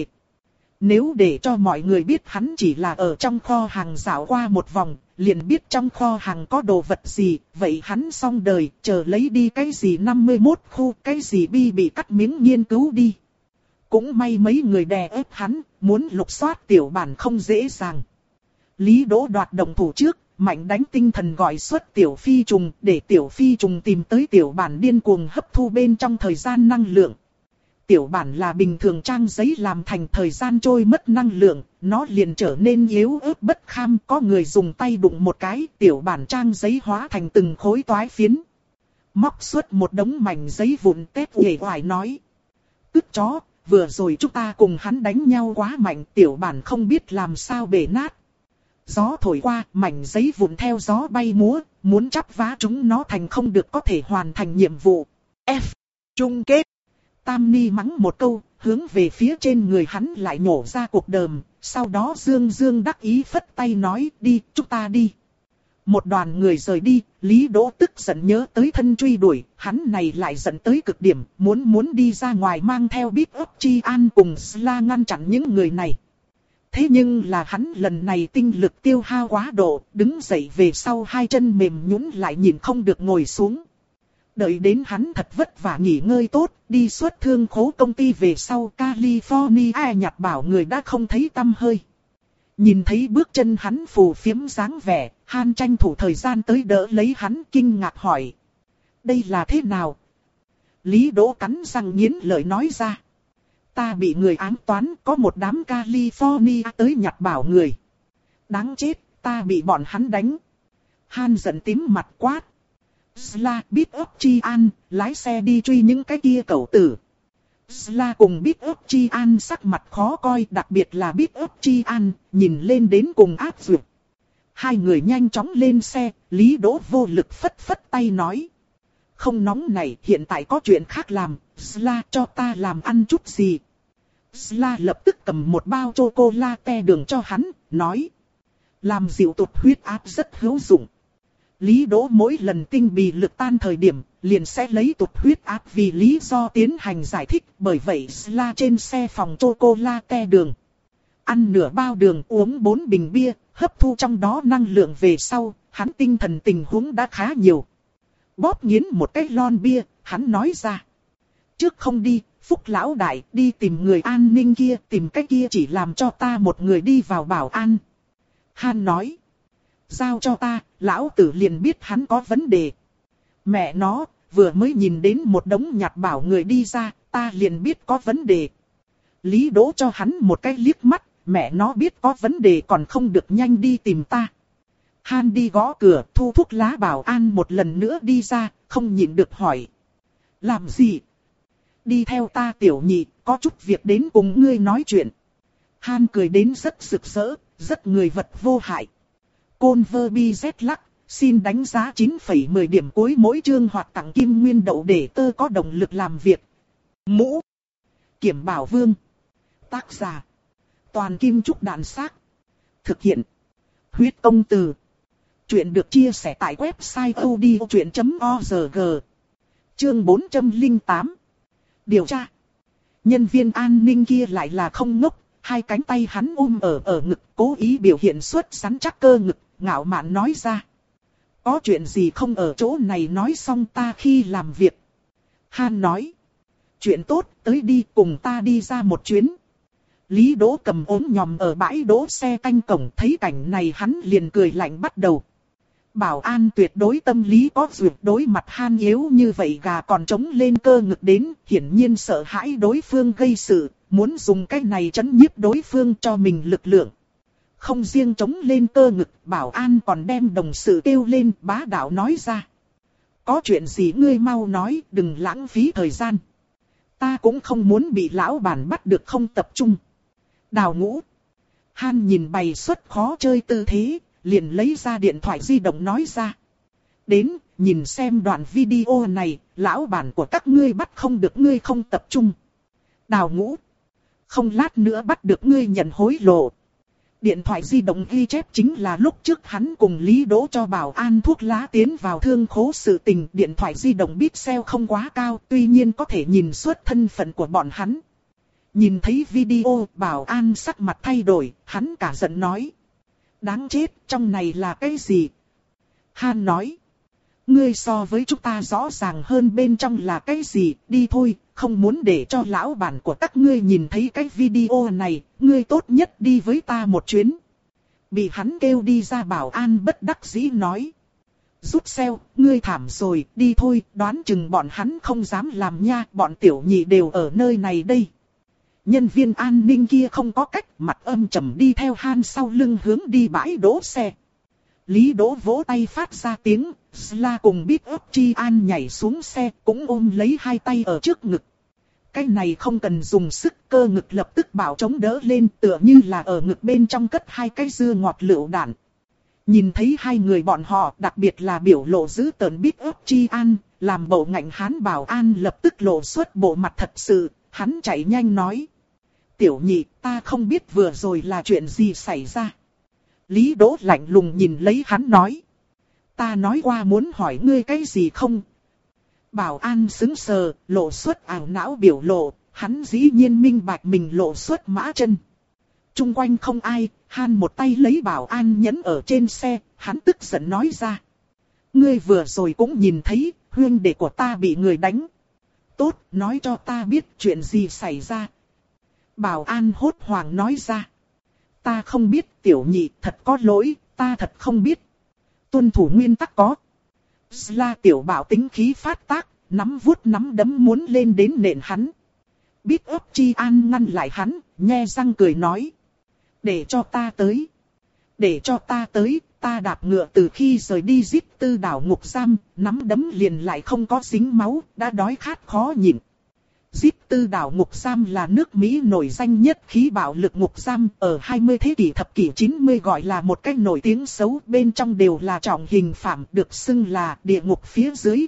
Nếu để cho mọi người biết hắn chỉ là ở trong kho hàng dạo qua một vòng, liền biết trong kho hàng có đồ vật gì, vậy hắn xong đời, chờ lấy đi cái gì năm mươi mốt khu, cái gì Bi bị cắt miếng nghiên cứu đi. Cũng may mấy người đè ép hắn, muốn lục soát tiểu bản không dễ dàng. Lý Đỗ đoạt động thủ trước, mạnh đánh tinh thần gọi xuất tiểu phi trùng, để tiểu phi trùng tìm tới tiểu bản điên cuồng hấp thu bên trong thời gian năng lượng. Tiểu bản là bình thường trang giấy làm thành thời gian trôi mất năng lượng, nó liền trở nên yếu ớt bất kham. Có người dùng tay đụng một cái, tiểu bản trang giấy hóa thành từng khối toái phiến. Móc xuất một đống mảnh giấy vụn tép uể oải nói. Tức chó, vừa rồi chúng ta cùng hắn đánh nhau quá mạnh, tiểu bản không biết làm sao bể nát. Gió thổi qua, mảnh giấy vụn theo gió bay múa, muốn chắp vá chúng nó thành không được có thể hoàn thành nhiệm vụ. F. Chung kết. Tam Ni mắng một câu, hướng về phía trên người hắn lại nhổ ra cuộc đờm, sau đó dương dương đắc ý phất tay nói đi, chúng ta đi. Một đoàn người rời đi, Lý Đỗ tức giận nhớ tới thân truy đuổi, hắn này lại giận tới cực điểm, muốn muốn đi ra ngoài mang theo Big Up Chi An cùng Sla ngăn chặn những người này. Thế nhưng là hắn lần này tinh lực tiêu hao quá độ, đứng dậy về sau hai chân mềm nhũn lại nhìn không được ngồi xuống. Đợi đến hắn thật vất vả nghỉ ngơi tốt, đi xuất thương khố công ty về sau California nhặt bảo người đã không thấy tăm hơi. Nhìn thấy bước chân hắn phù phiếm dáng vẻ, Han tranh thủ thời gian tới đỡ lấy hắn kinh ngạc hỏi. Đây là thế nào? Lý Đỗ cắn răng nghiến lợi nói ra. Ta bị người ám toán, có một đám California tới nhặt bảo người. Đáng chết, ta bị bọn hắn đánh. Han giận tím mặt quát. Sla, Big Up Chi An, lái xe đi truy những cái kia cẩu tử. Sla cùng Big Up Chi An sắc mặt khó coi, đặc biệt là Big Up Chi An, nhìn lên đến cùng áp dược. Hai người nhanh chóng lên xe, Lý Đỗ vô lực phất phất tay nói. Không nóng này, hiện tại có chuyện khác làm, Sla cho ta làm ăn chút gì. Sla lập tức cầm một bao chocolate đường cho hắn, nói. Làm dịu tụt huyết áp rất hữu dụng. Lý Đỗ mỗi lần tinh bì lực tan thời điểm, liền sẽ lấy tụt huyết áp vì lý do tiến hành giải thích. Bởi vậy Sla trên xe phòng chocolate đường. Ăn nửa bao đường uống bốn bình bia, hấp thu trong đó năng lượng về sau, hắn tinh thần tình huống đã khá nhiều. Bóp nghiến một cái lon bia, hắn nói ra. Trước không đi, Phúc lão đại, đi tìm người an ninh kia, tìm cái kia chỉ làm cho ta một người đi vào bảo an. Han nói. Giao cho ta, lão tử liền biết hắn có vấn đề. Mẹ nó, vừa mới nhìn đến một đống nhặt bảo người đi ra, ta liền biết có vấn đề. Lý Đỗ cho hắn một cái liếc mắt, mẹ nó biết có vấn đề còn không được nhanh đi tìm ta. Han đi gõ cửa, thu thuốc lá bảo an một lần nữa đi ra, không nhịn được hỏi. Làm gì? Đi theo ta tiểu nhị, có chút việc đến cùng ngươi nói chuyện. Han cười đến rất rực rỡ, rất người vật vô hại. Côn vơ bi z lắc, xin đánh giá chín phẩy mười điểm cuối mỗi chương hoặc tặng kim nguyên đậu để tơ có động lực làm việc. Mũ Kiểm Bảo Vương. Tác giả Toàn Kim Trúc Đàn Xác. Thực hiện Huyết Công Từ. Chuyện được chia sẻ tại website odchuyện chấm org. Chương bốn trăm lẻ tám. Điều tra. Nhân viên an ninh kia lại là không ngốc, hai cánh tay hắn ôm ở ở ngực, cố ý biểu hiện xuất rắn chắc cơ ngực, ngạo mạn nói ra. Có chuyện gì không ở chỗ này nói xong ta khi làm việc. Han nói. Chuyện tốt, tới đi cùng ta đi ra một chuyến. Lý Đỗ cầm ốm nhòm ở bãi đỗ xe canh cổng, thấy cảnh này hắn liền cười lạnh bắt đầu. Bảo an tuyệt đối tâm lý có duyệt, đối mặt Han yếu như vậy gà còn chống lên cơ ngực đến, hiển nhiên sợ hãi đối phương gây sự, muốn dùng cái này trấn nhiếp đối phương cho mình lực lượng. Không riêng chống lên cơ ngực, bảo an còn đem đồng sự kêu lên, bá đạo nói ra. Có chuyện gì ngươi mau nói, đừng lãng phí thời gian. Ta cũng không muốn bị lão bản bắt được không tập trung. Đào Ngũ. Han nhìn bày xuất khó chơi tư thế, liền lấy ra điện thoại di động nói ra. Đến, nhìn xem đoạn video này, lão bản của các ngươi bắt không được ngươi không tập trung. Đào Ngũ. Không lát nữa bắt được ngươi nhận hối lộ. Điện thoại di động ghi chép chính là lúc trước hắn cùng Lý Đỗ cho bảo an thuốc lá tiến vào thương khố sự tình. Điện thoại di động pixel không quá cao, tuy nhiên có thể nhìn xuất thân phận của bọn hắn. Nhìn thấy video, bảo an sắc mặt thay đổi, hắn cả giận nói. Đáng chết, trong này là cái gì? Han nói. Ngươi so với chúng ta rõ ràng hơn bên trong là cái gì, đi thôi, không muốn để cho lão bản của các ngươi nhìn thấy cái video này, ngươi tốt nhất đi với ta một chuyến. Bị hắn kêu đi ra bảo an bất đắc dĩ nói. Rút xeo, ngươi thảm rồi, đi thôi, đoán chừng bọn hắn không dám làm nha, bọn tiểu nhị đều ở nơi này đây. Nhân viên an ninh kia không có cách, mặt âm trầm đi theo Han sau lưng hướng đi bãi đỗ xe. Lý Đỗ vỗ tay phát ra tiếng, Sla cùng Big Up Chi An nhảy xuống xe, cũng ôm lấy hai tay ở trước ngực. Cái này không cần dùng sức, cơ ngực lập tức bảo chống đỡ lên, tựa như là ở ngực bên trong cất hai cái dưa ngọt lựu đạn. Nhìn thấy hai người bọn họ, đặc biệt là biểu lộ dữ tợn Big Up Chi An, làm bộ ngạnh hán bảo an lập tức lộ xuất bộ mặt thật sự, hắn chạy nhanh nói. Tiểu nhị, ta không biết vừa rồi là chuyện gì xảy ra. Lý Đỗ lạnh lùng nhìn lấy hắn nói. Ta nói qua muốn hỏi ngươi cái gì không? Bảo an sững sờ, lộ xuất ảo não biểu lộ, hắn dĩ nhiên minh bạch mình lộ xuất mã chân. Trung quanh không ai, Han một tay lấy bảo an nhấn ở trên xe, hắn tức giận nói ra. Ngươi vừa rồi cũng nhìn thấy, huynh đệ của ta bị người đánh. Tốt, nói cho ta biết chuyện gì xảy ra. Bảo an hốt hoảng nói ra. Ta không biết tiểu nhị, thật có lỗi, ta thật không biết. Tuân thủ nguyên tắc có. Sla tiểu bảo tính khí phát tác, nắm vuốt nắm đấm muốn lên đến nện hắn. Big Up Chi An ngăn lại hắn, nhe răng cười nói. Để cho ta tới. Để cho ta tới, ta đạp ngựa từ khi rời đi giết tư đảo ngục giam, nắm đấm liền lại không có dính máu, đã đói khát khó nhịn. Giết tư đảo ngục giam là nước Mỹ nổi danh nhất khí bạo lực ngục giam, ở hai mươi thế kỷ thập kỷ chín mươi gọi là một cách nổi tiếng xấu, bên trong đều là trọng hình phạm, được xưng là địa ngục phía dưới.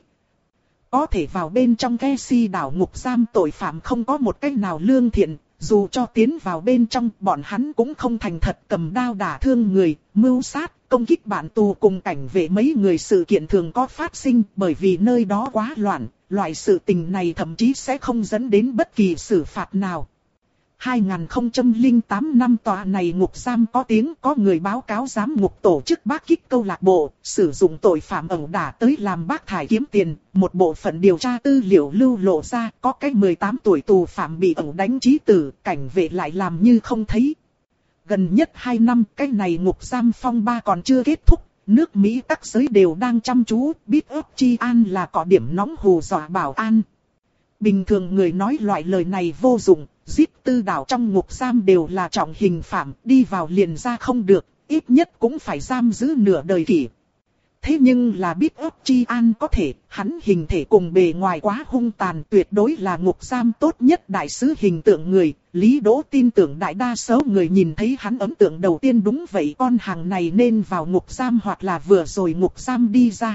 Có thể vào bên trong cái si đảo ngục giam tội phạm không có một cách nào lương thiện, dù cho tiến vào bên trong bọn hắn cũng không thành thật, cầm đao đả thương người, mưu sát, công kích bạn tù cùng cảnh vệ mấy người. Sự kiện thường có phát sinh bởi vì nơi đó quá loạn. Loại sự tình này thậm chí sẽ không dẫn đến bất kỳ xử phạt nào. hai nghìn không trăm lẻ tám năm tòa này ngục giam có tiếng, có người báo cáo giám ngục tổ chức bác kích câu lạc bộ, sử dụng tội phạm ẩu đả tới làm bác thải kiếm tiền. Một bộ phận điều tra tư liệu lưu lộ ra, có cái mười tám tuổi tù phạm bị ẩu đánh chí tử, cảnh vệ lại làm như không thấy. Gần nhất hai năm, cái này ngục giam phong ba còn chưa kết thúc. Nước Mỹ các giới đều đang chăm chú, Big Up Chi An là có điểm nóng hù dọa bảo an. Bình thường người nói loại lời này vô dụng, giết tư đảo trong ngục giam đều là trọng hình phạm, đi vào liền ra không được, ít nhất cũng phải giam giữ nửa đời kỷ. thế nhưng là biết ấp Chi An có thể, hắn hình thể cùng bề ngoài quá hung tàn, tuyệt đối là ngục giam tốt nhất đại sứ hình tượng người. Lý Đỗ tin tưởng đại đa số người nhìn thấy hắn ấn tượng đầu tiên đúng vậy, con hàng này nên vào ngục giam hoặc là vừa rồi ngục giam đi ra.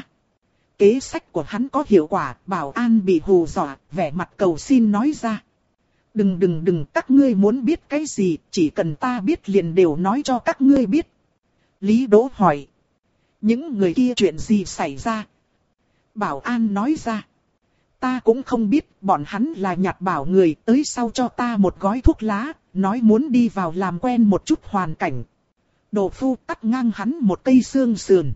Kế sách của hắn có hiệu quả, Bảo An bị hù dọa, vẻ mặt cầu xin nói ra. Đừng đừng đừng, các ngươi muốn biết cái gì, chỉ cần ta biết liền đều nói cho các ngươi biết. Lý Đỗ hỏi. Những người kia chuyện gì xảy ra? Bảo An nói ra. Ta cũng không biết, bọn hắn là nhặt bảo người, tới sau cho ta một gói thuốc lá, nói muốn đi vào làm quen một chút hoàn cảnh. Đồ phu cắt ngang hắn một cây xương sườn.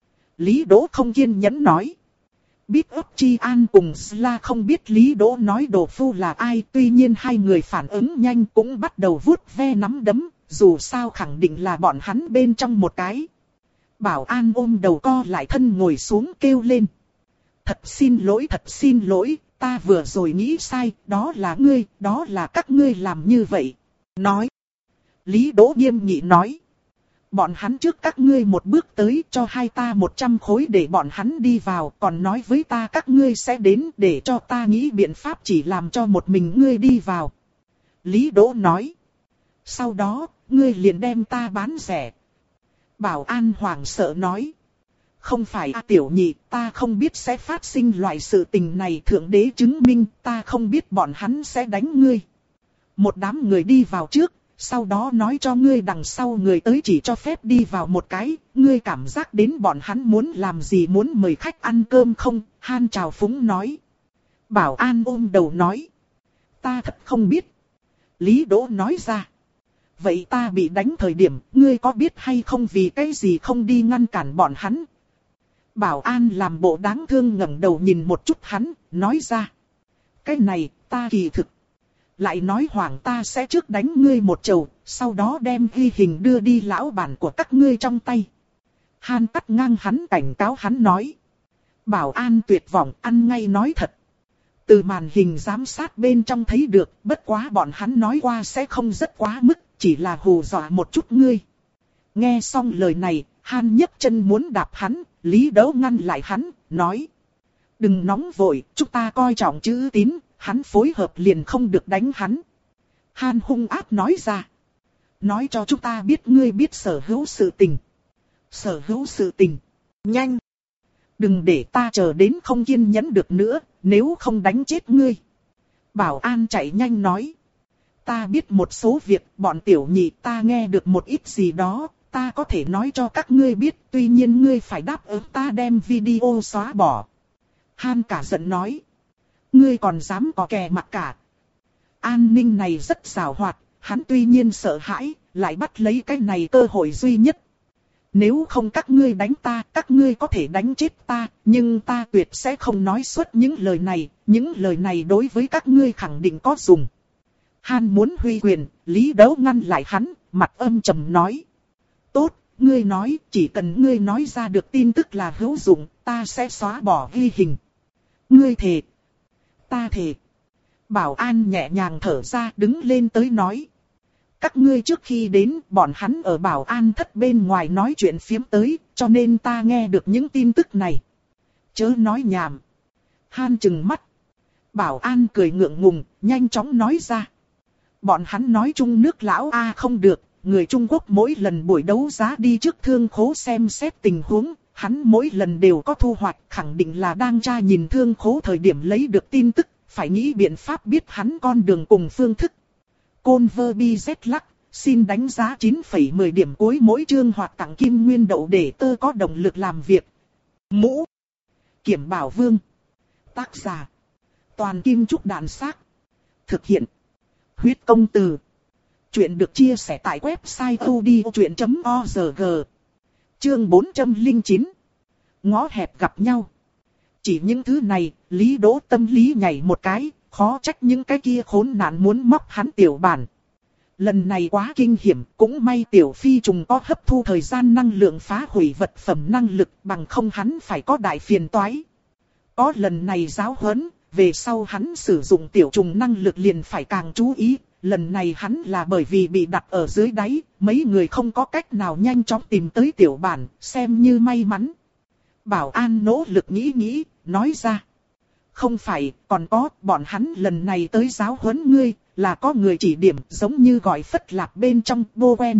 Lý Đỗ không kiên nhẫn nói. Biết ấp Chi An cùng Sla không biết Lý Đỗ nói đồ phu là ai, tuy nhiên hai người phản ứng nhanh cũng bắt đầu vuốt ve nắm đấm, dù sao khẳng định là bọn hắn bên trong một cái. Bảo An ôm đầu co lại thân ngồi xuống kêu lên. Thật xin lỗi, thật xin lỗi, ta vừa rồi nghĩ sai, đó là ngươi, đó là các ngươi làm như vậy. Nói. Lý Đỗ nghiêm nghị nói. Bọn hắn trước các ngươi một bước tới, cho hai ta một trăm khối để bọn hắn đi vào, còn nói với ta các ngươi sẽ đến để cho ta nghĩ biện pháp chỉ làm cho một mình ngươi đi vào. Lý Đỗ nói. Sau đó, ngươi liền đem ta bán rẻ. Bảo An hoảng sợ nói. Không phải a tiểu nhị, ta không biết sẽ phát sinh loại sự tình này, thượng đế chứng minh, ta không biết bọn hắn sẽ đánh ngươi. Một đám người đi vào trước, sau đó nói cho ngươi đằng sau người tới chỉ cho phép đi vào một cái, ngươi cảm giác đến bọn hắn muốn làm gì, muốn mời khách ăn cơm không? Han trào phúng nói. Bảo An ôm đầu nói. Ta thật không biết. Lý Đỗ nói ra. Vậy ta bị đánh thời điểm, ngươi có biết hay không vì cái gì không đi ngăn cản bọn hắn? Bảo An làm bộ đáng thương ngẩng đầu nhìn một chút hắn, nói ra. Cái này, ta kỳ thực. Lại nói hoàng ta sẽ trước đánh ngươi một chầu, sau đó đem ghi hình đưa đi lão bản của các ngươi trong tay. Han cắt ngang hắn cảnh cáo hắn nói. Bảo An tuyệt vọng ăn ngay nói thật. Từ màn hình giám sát bên trong thấy được, bất quá bọn hắn nói qua sẽ không rất quá mức, chỉ là hù dọa một chút ngươi. Nghe xong lời này, Han nhấc chân muốn đạp hắn, Lý Đỗ ngăn lại hắn, nói. Đừng nóng vội, chúng ta coi trọng chữ tín, hắn phối hợp liền không được đánh hắn. Han hung ác nói ra. Nói cho chúng ta biết ngươi biết sở hữu sự tình. Sở hữu sự tình. Nhanh. Đừng để ta chờ đến không kiên nhẫn được nữa, nếu không đánh chết ngươi. Bảo An chạy nhanh nói. Ta biết một số việc, bọn tiểu nhị ta nghe được một ít gì đó, ta có thể nói cho các ngươi biết, tuy nhiên ngươi phải đáp ứng ta đem video xóa bỏ. Han cả giận nói. Ngươi còn dám có kè mặt cả. An ninh này rất giàu hoạt, hắn tuy nhiên sợ hãi, lại bắt lấy cái này cơ hội duy nhất. Nếu không các ngươi đánh ta, các ngươi có thể đánh chết ta, nhưng ta tuyệt sẽ không nói suốt những lời này, những lời này đối với các ngươi khẳng định có dùng. Han muốn huy quyền, Lý Đỗ ngăn lại hắn, mặt âm trầm nói. Tốt, ngươi nói, chỉ cần ngươi nói ra được tin tức là hữu dụng, ta sẽ xóa bỏ ghi hình. Ngươi thề. Ta thề. Bảo An nhẹ nhàng thở ra đứng lên tới nói. Các ngươi trước khi đến, bọn hắn ở Bảo An thất bên ngoài nói chuyện phiếm tới, cho nên ta nghe được những tin tức này. Chớ nói nhảm. Han trừng mắt. Bảo An cười ngượng ngùng, nhanh chóng nói ra. Bọn hắn nói chung nước lão A không được, người Trung Quốc mỗi lần buổi đấu giá đi trước thương khố xem xét tình huống, hắn mỗi lần đều có thu hoạch, khẳng định là đang tra nhìn thương khố thời điểm lấy được tin tức, phải nghĩ biện pháp biết hắn con đường cùng phương thức. Côn vơ bi z lắc, xin đánh giá chín phẩy mười điểm cuối mỗi chương hoặc tặng kim nguyên đậu để tơ có động lực làm việc. Mũ Kiểm Bảo Vương. Tác giả Toàn Kim Trúc Đàn Xác. Thực hiện Huyết Công Từ. Chuyện được chia sẻ tại website odchuyện chấm org. Chương bốn trăm lẻ chín. Ngõ hẹp gặp nhau. Chỉ những thứ này, Lý Đỗ tâm lý nhảy một cái, khó trách những cái kia khốn nạn muốn móc hắn tiểu bản. Lần này quá kinh hiểm, cũng may tiểu phi trùng có hấp thu thời gian năng lượng phá hủy vật phẩm năng lực, bằng không hắn phải có đại phiền toái. Có lần này giáo huấn, về sau hắn sử dụng tiểu trùng năng lực liền phải càng chú ý. Lần này hắn là bởi vì bị đặt ở dưới đáy, mấy người không có cách nào nhanh chóng tìm tới tiểu bản, xem như may mắn. Bảo an nỗ lực nghĩ nghĩ, nói ra. Không phải, còn có, bọn hắn lần này tới giáo huấn ngươi, là có người chỉ điểm giống như gọi Phất Lạp bên trong bô quen.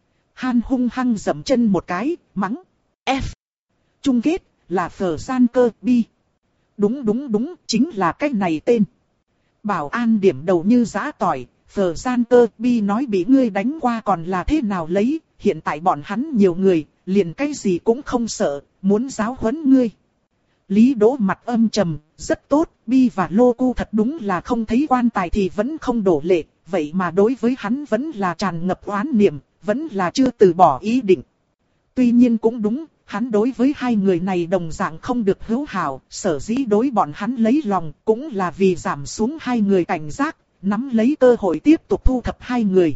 Han hung hăng dậm chân một cái, mắng. F. Chung kết, là phở gian cơ bi. Đúng đúng đúng, chính là cái này tên. Bảo an điểm đầu như giã tỏi, phở gian cơ bi nói bị ngươi đánh qua còn là thế nào lấy, hiện tại bọn hắn nhiều người, liền cái gì cũng không sợ, muốn giáo huấn ngươi. Lý Đỗ mặt âm trầm, rất tốt, Bi và Lô Cu thật đúng là không thấy quan tài thì vẫn không đổ lệ, vậy mà đối với hắn vẫn là tràn ngập oán niệm, vẫn là chưa từ bỏ ý định. Tuy nhiên cũng đúng, hắn đối với hai người này đồng dạng không được hữu hảo, sở dĩ đối bọn hắn lấy lòng cũng là vì giảm xuống hai người cảnh giác, nắm lấy cơ hội tiếp tục thu thập hai người.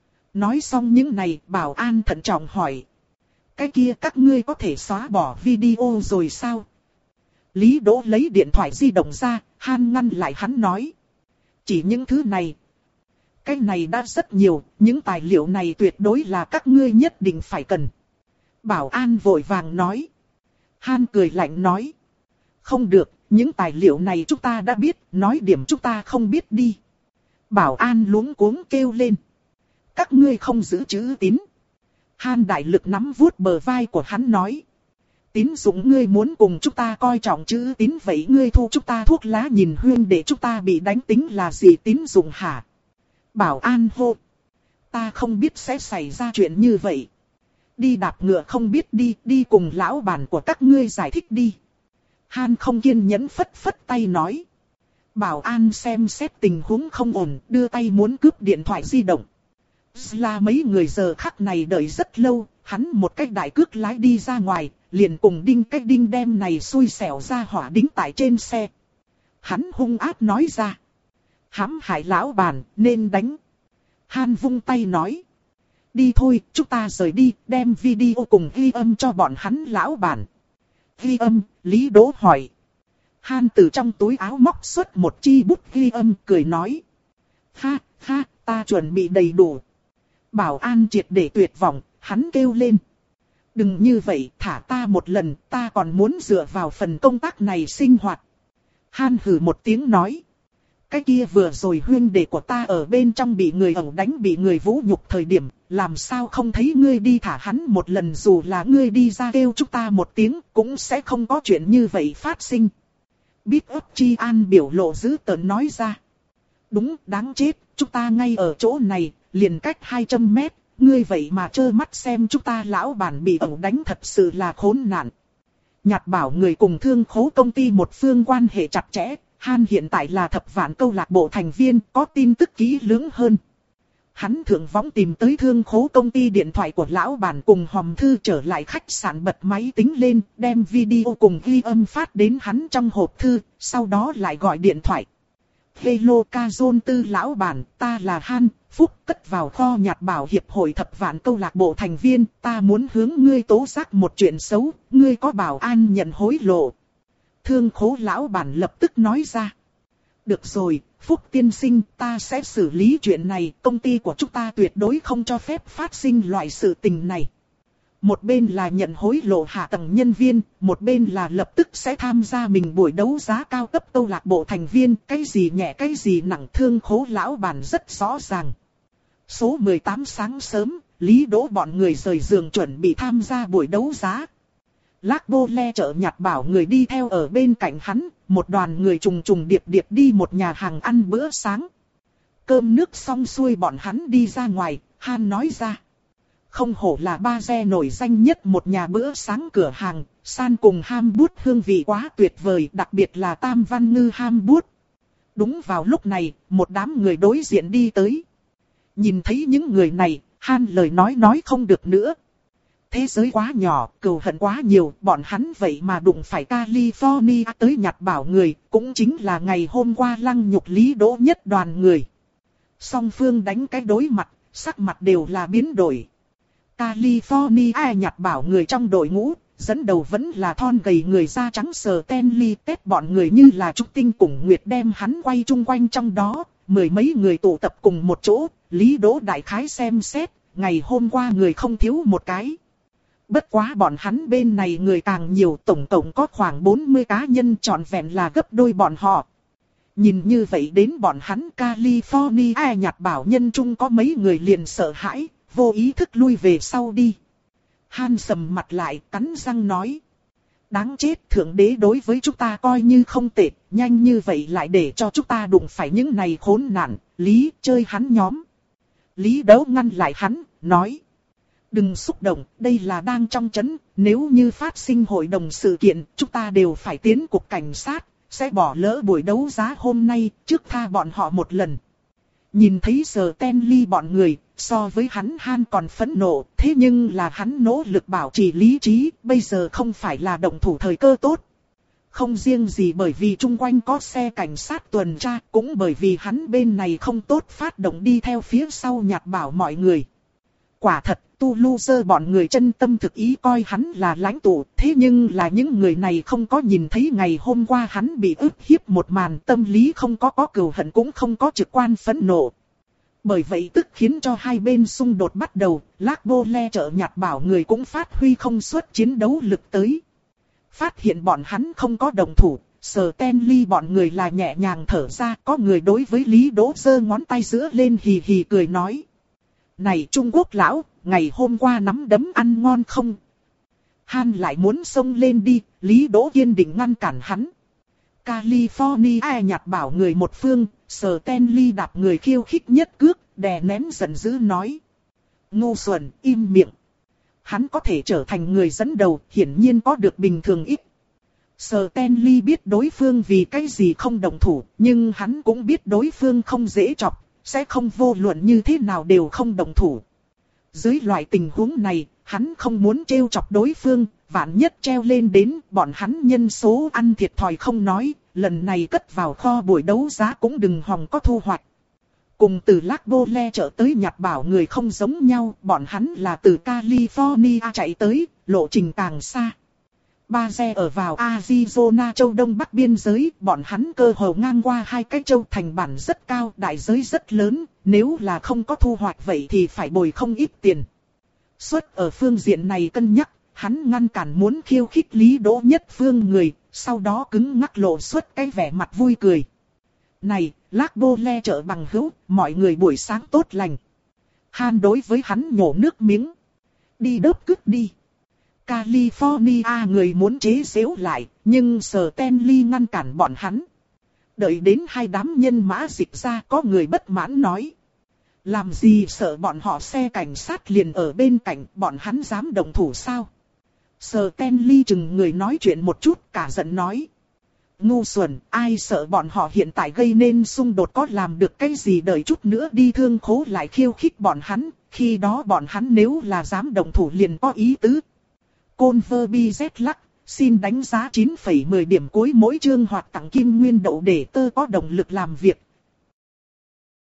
Nói xong những này, Bảo An thận trọng hỏi. Cái kia các ngươi có thể xóa bỏ video rồi sao? Lý Đỗ lấy điện thoại di động ra, Han ngăn lại hắn nói. Chỉ những thứ này. Cái này đã rất nhiều, những tài liệu này tuyệt đối là các ngươi nhất định phải cần. Bảo An vội vàng nói. Han cười lạnh nói. Không được, những tài liệu này chúng ta đã biết, nói điểm chúng ta không biết đi. Bảo An luống cuống kêu lên. Các ngươi không giữ chữ tín. Han đại lực nắm vuốt bờ vai của hắn nói. Tín dụng ngươi muốn cùng chúng ta coi trọng chữ tín vậy ngươi thu chúng ta thuốc lá nhìn huyên để chúng ta bị đánh tính là gì tín dụng hả? Bảo An hô. Ta không biết sẽ xảy ra chuyện như vậy. Đi đạp ngựa không biết đi, đi cùng lão bản của các ngươi giải thích đi. Han không kiên nhẫn phất phất tay nói. Bảo An xem xét tình huống không ổn, đưa tay muốn cướp điện thoại di động. Là mấy người giờ khắc này đợi rất lâu, hắn một cách đại cước lái đi ra ngoài, liền cùng đinh cách đinh đem này xui xẻo ra hỏa đính tại trên xe. Hắn hung ác nói ra. Hãm hại lão bản, nên đánh. Han vung tay nói. Đi thôi, chúng ta rời đi, đem video cùng ghi âm cho bọn hắn lão bản. Ghi âm, Lý Đỗ hỏi. Han từ trong túi áo móc xuất một chi bút ghi âm, cười nói. Ha, ha, ta chuẩn bị đầy đủ. Bảo An triệt để tuyệt vọng, hắn kêu lên. Đừng như vậy, thả ta một lần, ta còn muốn dựa vào phần công tác này sinh hoạt. Han hừ một tiếng nói. Cái kia vừa rồi huyên đệ của ta ở bên trong bị người ẩu đánh bị người vũ nhục thời điểm, làm sao không thấy ngươi đi thả hắn một lần dù là ngươi đi ra kêu chúng ta một tiếng, cũng sẽ không có chuyện như vậy phát sinh. Big ấp Chi An biểu lộ dữ tợn nói ra. Đúng, đáng chết, chúng ta ngay ở chỗ này, liền cách hai trăm mét, ngươi vậy mà trơ mắt xem chúng ta lão bản bị ẩu đánh thật sự là khốn nạn. Nhạt bảo người cùng thương khố công ty một phương quan hệ chặt chẽ, Han hiện tại là thập vạn câu lạc bộ thành viên, có tin tức kỹ lưỡng hơn. Hắn thượng võng tìm tới thương khố công ty điện thoại của lão bản cùng hòm thư trở lại khách sạn bật máy tính lên, đem video cùng ghi âm phát đến hắn trong hộp thư, sau đó lại gọi điện thoại. Hello Kazon Tư lão bản, ta là Han, Phúc cất vào kho nhạt bảo hiệp hội thập vạn câu lạc bộ thành viên, ta muốn hướng ngươi tố giác một chuyện xấu, ngươi có bảo an nhận hối lộ. Thương khố lão bản lập tức nói ra. Được rồi, Phúc tiên sinh, ta sẽ xử lý chuyện này, công ty của chúng ta tuyệt đối không cho phép phát sinh loại sự tình này. Một bên là nhận hối lộ hạ tầng nhân viên, một bên là lập tức sẽ tham gia mình buổi đấu giá cao cấp câu lạc bộ thành viên, cái gì nhẹ cái gì nặng thương khố lão bản rất rõ ràng. Số mười tám sáng sớm, Lý Đỗ bọn người rời giường chuẩn bị tham gia buổi đấu giá. Lác Bô Le chợ nhạt bảo người đi theo ở bên cạnh hắn, một đoàn người trùng trùng điệp điệp đi một nhà hàng ăn bữa sáng. Cơm nước xong xuôi bọn hắn đi ra ngoài, Han nói ra. Không hổ là ba xe nổi danh nhất một nhà bữa sáng cửa hàng, san cùng ham bút hương vị quá tuyệt vời, đặc biệt là tam văn ngư ham bút. Đúng vào lúc này, một đám người đối diện đi tới. Nhìn thấy những người này, Han lời nói nói không được nữa. Thế giới quá nhỏ, cừu hận quá nhiều, bọn hắn vậy mà đụng phải California tới nhặt bảo người, cũng chính là ngày hôm qua lăng nhục Lý Đỗ nhất đoàn người. Song phương đánh cái đối mặt, sắc mặt đều là biến đổi. California nhặt bảo người trong đội ngũ, dẫn đầu vẫn là thon gầy người da trắng sờ Stanley Tết, bọn người như là trúc tinh cùng nguyệt đem hắn quay chung quanh trong đó, mười mấy người tụ tập cùng một chỗ, Lý Đỗ đại khái xem xét, ngày hôm qua người không thiếu một cái. Bất quá bọn hắn bên này người càng nhiều, tổng cộng có khoảng bốn mươi cá nhân, trọn vẹn là gấp đôi bọn họ. Nhìn như vậy đến bọn hắn California Nhật Bảo nhân chung có mấy người liền sợ hãi, vô ý thức lui về sau đi. Han sầm mặt lại, cắn răng nói. Đáng chết, thượng đế đối với chúng ta coi như không tệ, nhanh như vậy lại để cho chúng ta đụng phải những này khốn nạn. Lý, chơi hắn nhóm. Lý Đấu ngăn lại hắn, nói. Đừng xúc động, đây là đang trong trấn, nếu như phát sinh hội đồng sự kiện, chúng ta đều phải tiến cục cảnh sát, sẽ bỏ lỡ buổi đấu giá hôm nay, trước tha bọn họ một lần. Nhìn thấy Stanley bọn người, so với hắn Han còn phẫn nộ, thế nhưng là hắn nỗ lực bảo trì lý trí, bây giờ không phải là động thủ thời cơ tốt. Không riêng gì bởi vì chung quanh có xe cảnh sát tuần tra, cũng bởi vì hắn bên này không tốt phát động đi theo phía sau nhạt bảo mọi người. Quả thật, tu loser bọn người chân tâm thực ý coi hắn là lãnh tụ, thế nhưng là những người này không có nhìn thấy ngày hôm qua hắn bị ức hiếp một màn, tâm lý không có có cừu hận cũng không có trực quan phẫn nộ. Bởi vậy tức khiến cho hai bên xung đột bắt đầu, Lác Bô Le trợ nhạt bảo người cũng phát huy không suất chiến đấu lực tới. Phát hiện bọn hắn không có đồng thủ, Stanley bọn người là nhẹ nhàng thở ra, có người đối với Lý Đỗ giơ ngón tay giữa lên hì hì cười nói. Này Trung Quốc lão, ngày hôm qua nắm đấm ăn ngon không? Han lại muốn xông lên đi, Lý Đỗ kiên định ngăn cản hắn. California nhạt bảo người một phương, Stanley đạp người khiêu khích nhất cước, đè nén giận dữ nói. Ngu xuẩn, im miệng. Hắn có thể trở thành người dẫn đầu, hiển nhiên có được bình thường ít. Stanley biết đối phương vì cái gì không đồng thủ, nhưng hắn cũng biết đối phương không dễ chọc, sẽ không vô luận như thế nào đều không đồng thủ. Dưới loại tình huống này, hắn không muốn trêu chọc đối phương, vạn nhất treo lên đến, bọn hắn nhân số ăn thiệt thòi không nói, lần này cất vào kho buổi đấu giá cũng đừng hòng có thu hoạch. Cùng từ Lác Bô Le trợ tới nhạt bảo người không giống nhau, bọn hắn là từ California chạy tới, lộ trình càng xa. Ba xe ở vào Arizona châu Đông Bắc biên giới, bọn hắn cơ hồ ngang qua hai cái châu, thành bản rất cao, đại giới rất lớn, nếu là không có thu hoạch vậy thì phải bồi không ít tiền. Suốt ở phương diện này cân nhắc, hắn ngăn cản muốn khiêu khích Lý Đỗ nhất phương người, sau đó cứng ngắc lộ suốt cái vẻ mặt vui cười. Này, Lác Bô Le trợ bằng hữu, mọi người buổi sáng tốt lành. Han đối với hắn nhổ nước miếng. Đi đớp cứt đi. California người muốn chế giễu lại, nhưng Stanley ngăn cản bọn hắn. Đợi đến hai đám nhân mã dịch ra, có người bất mãn nói. Làm gì sợ bọn họ, xe cảnh sát liền ở bên cạnh, bọn hắn dám động thủ sao? Stanley chừng người nói chuyện một chút, cả giận nói. Ngu xuẩn, ai sợ bọn họ hiện tại gây nên xung đột có làm được cái gì, đợi chút nữa đi thương khố lại khiêu khích bọn hắn, khi đó bọn hắn nếu là dám động thủ liền có ý tứ. Converbi Z lắc, xin đánh giá chín phẩy mười điểm cuối mỗi chương hoặc tặng kim nguyên đậu để tơ có động lực làm việc.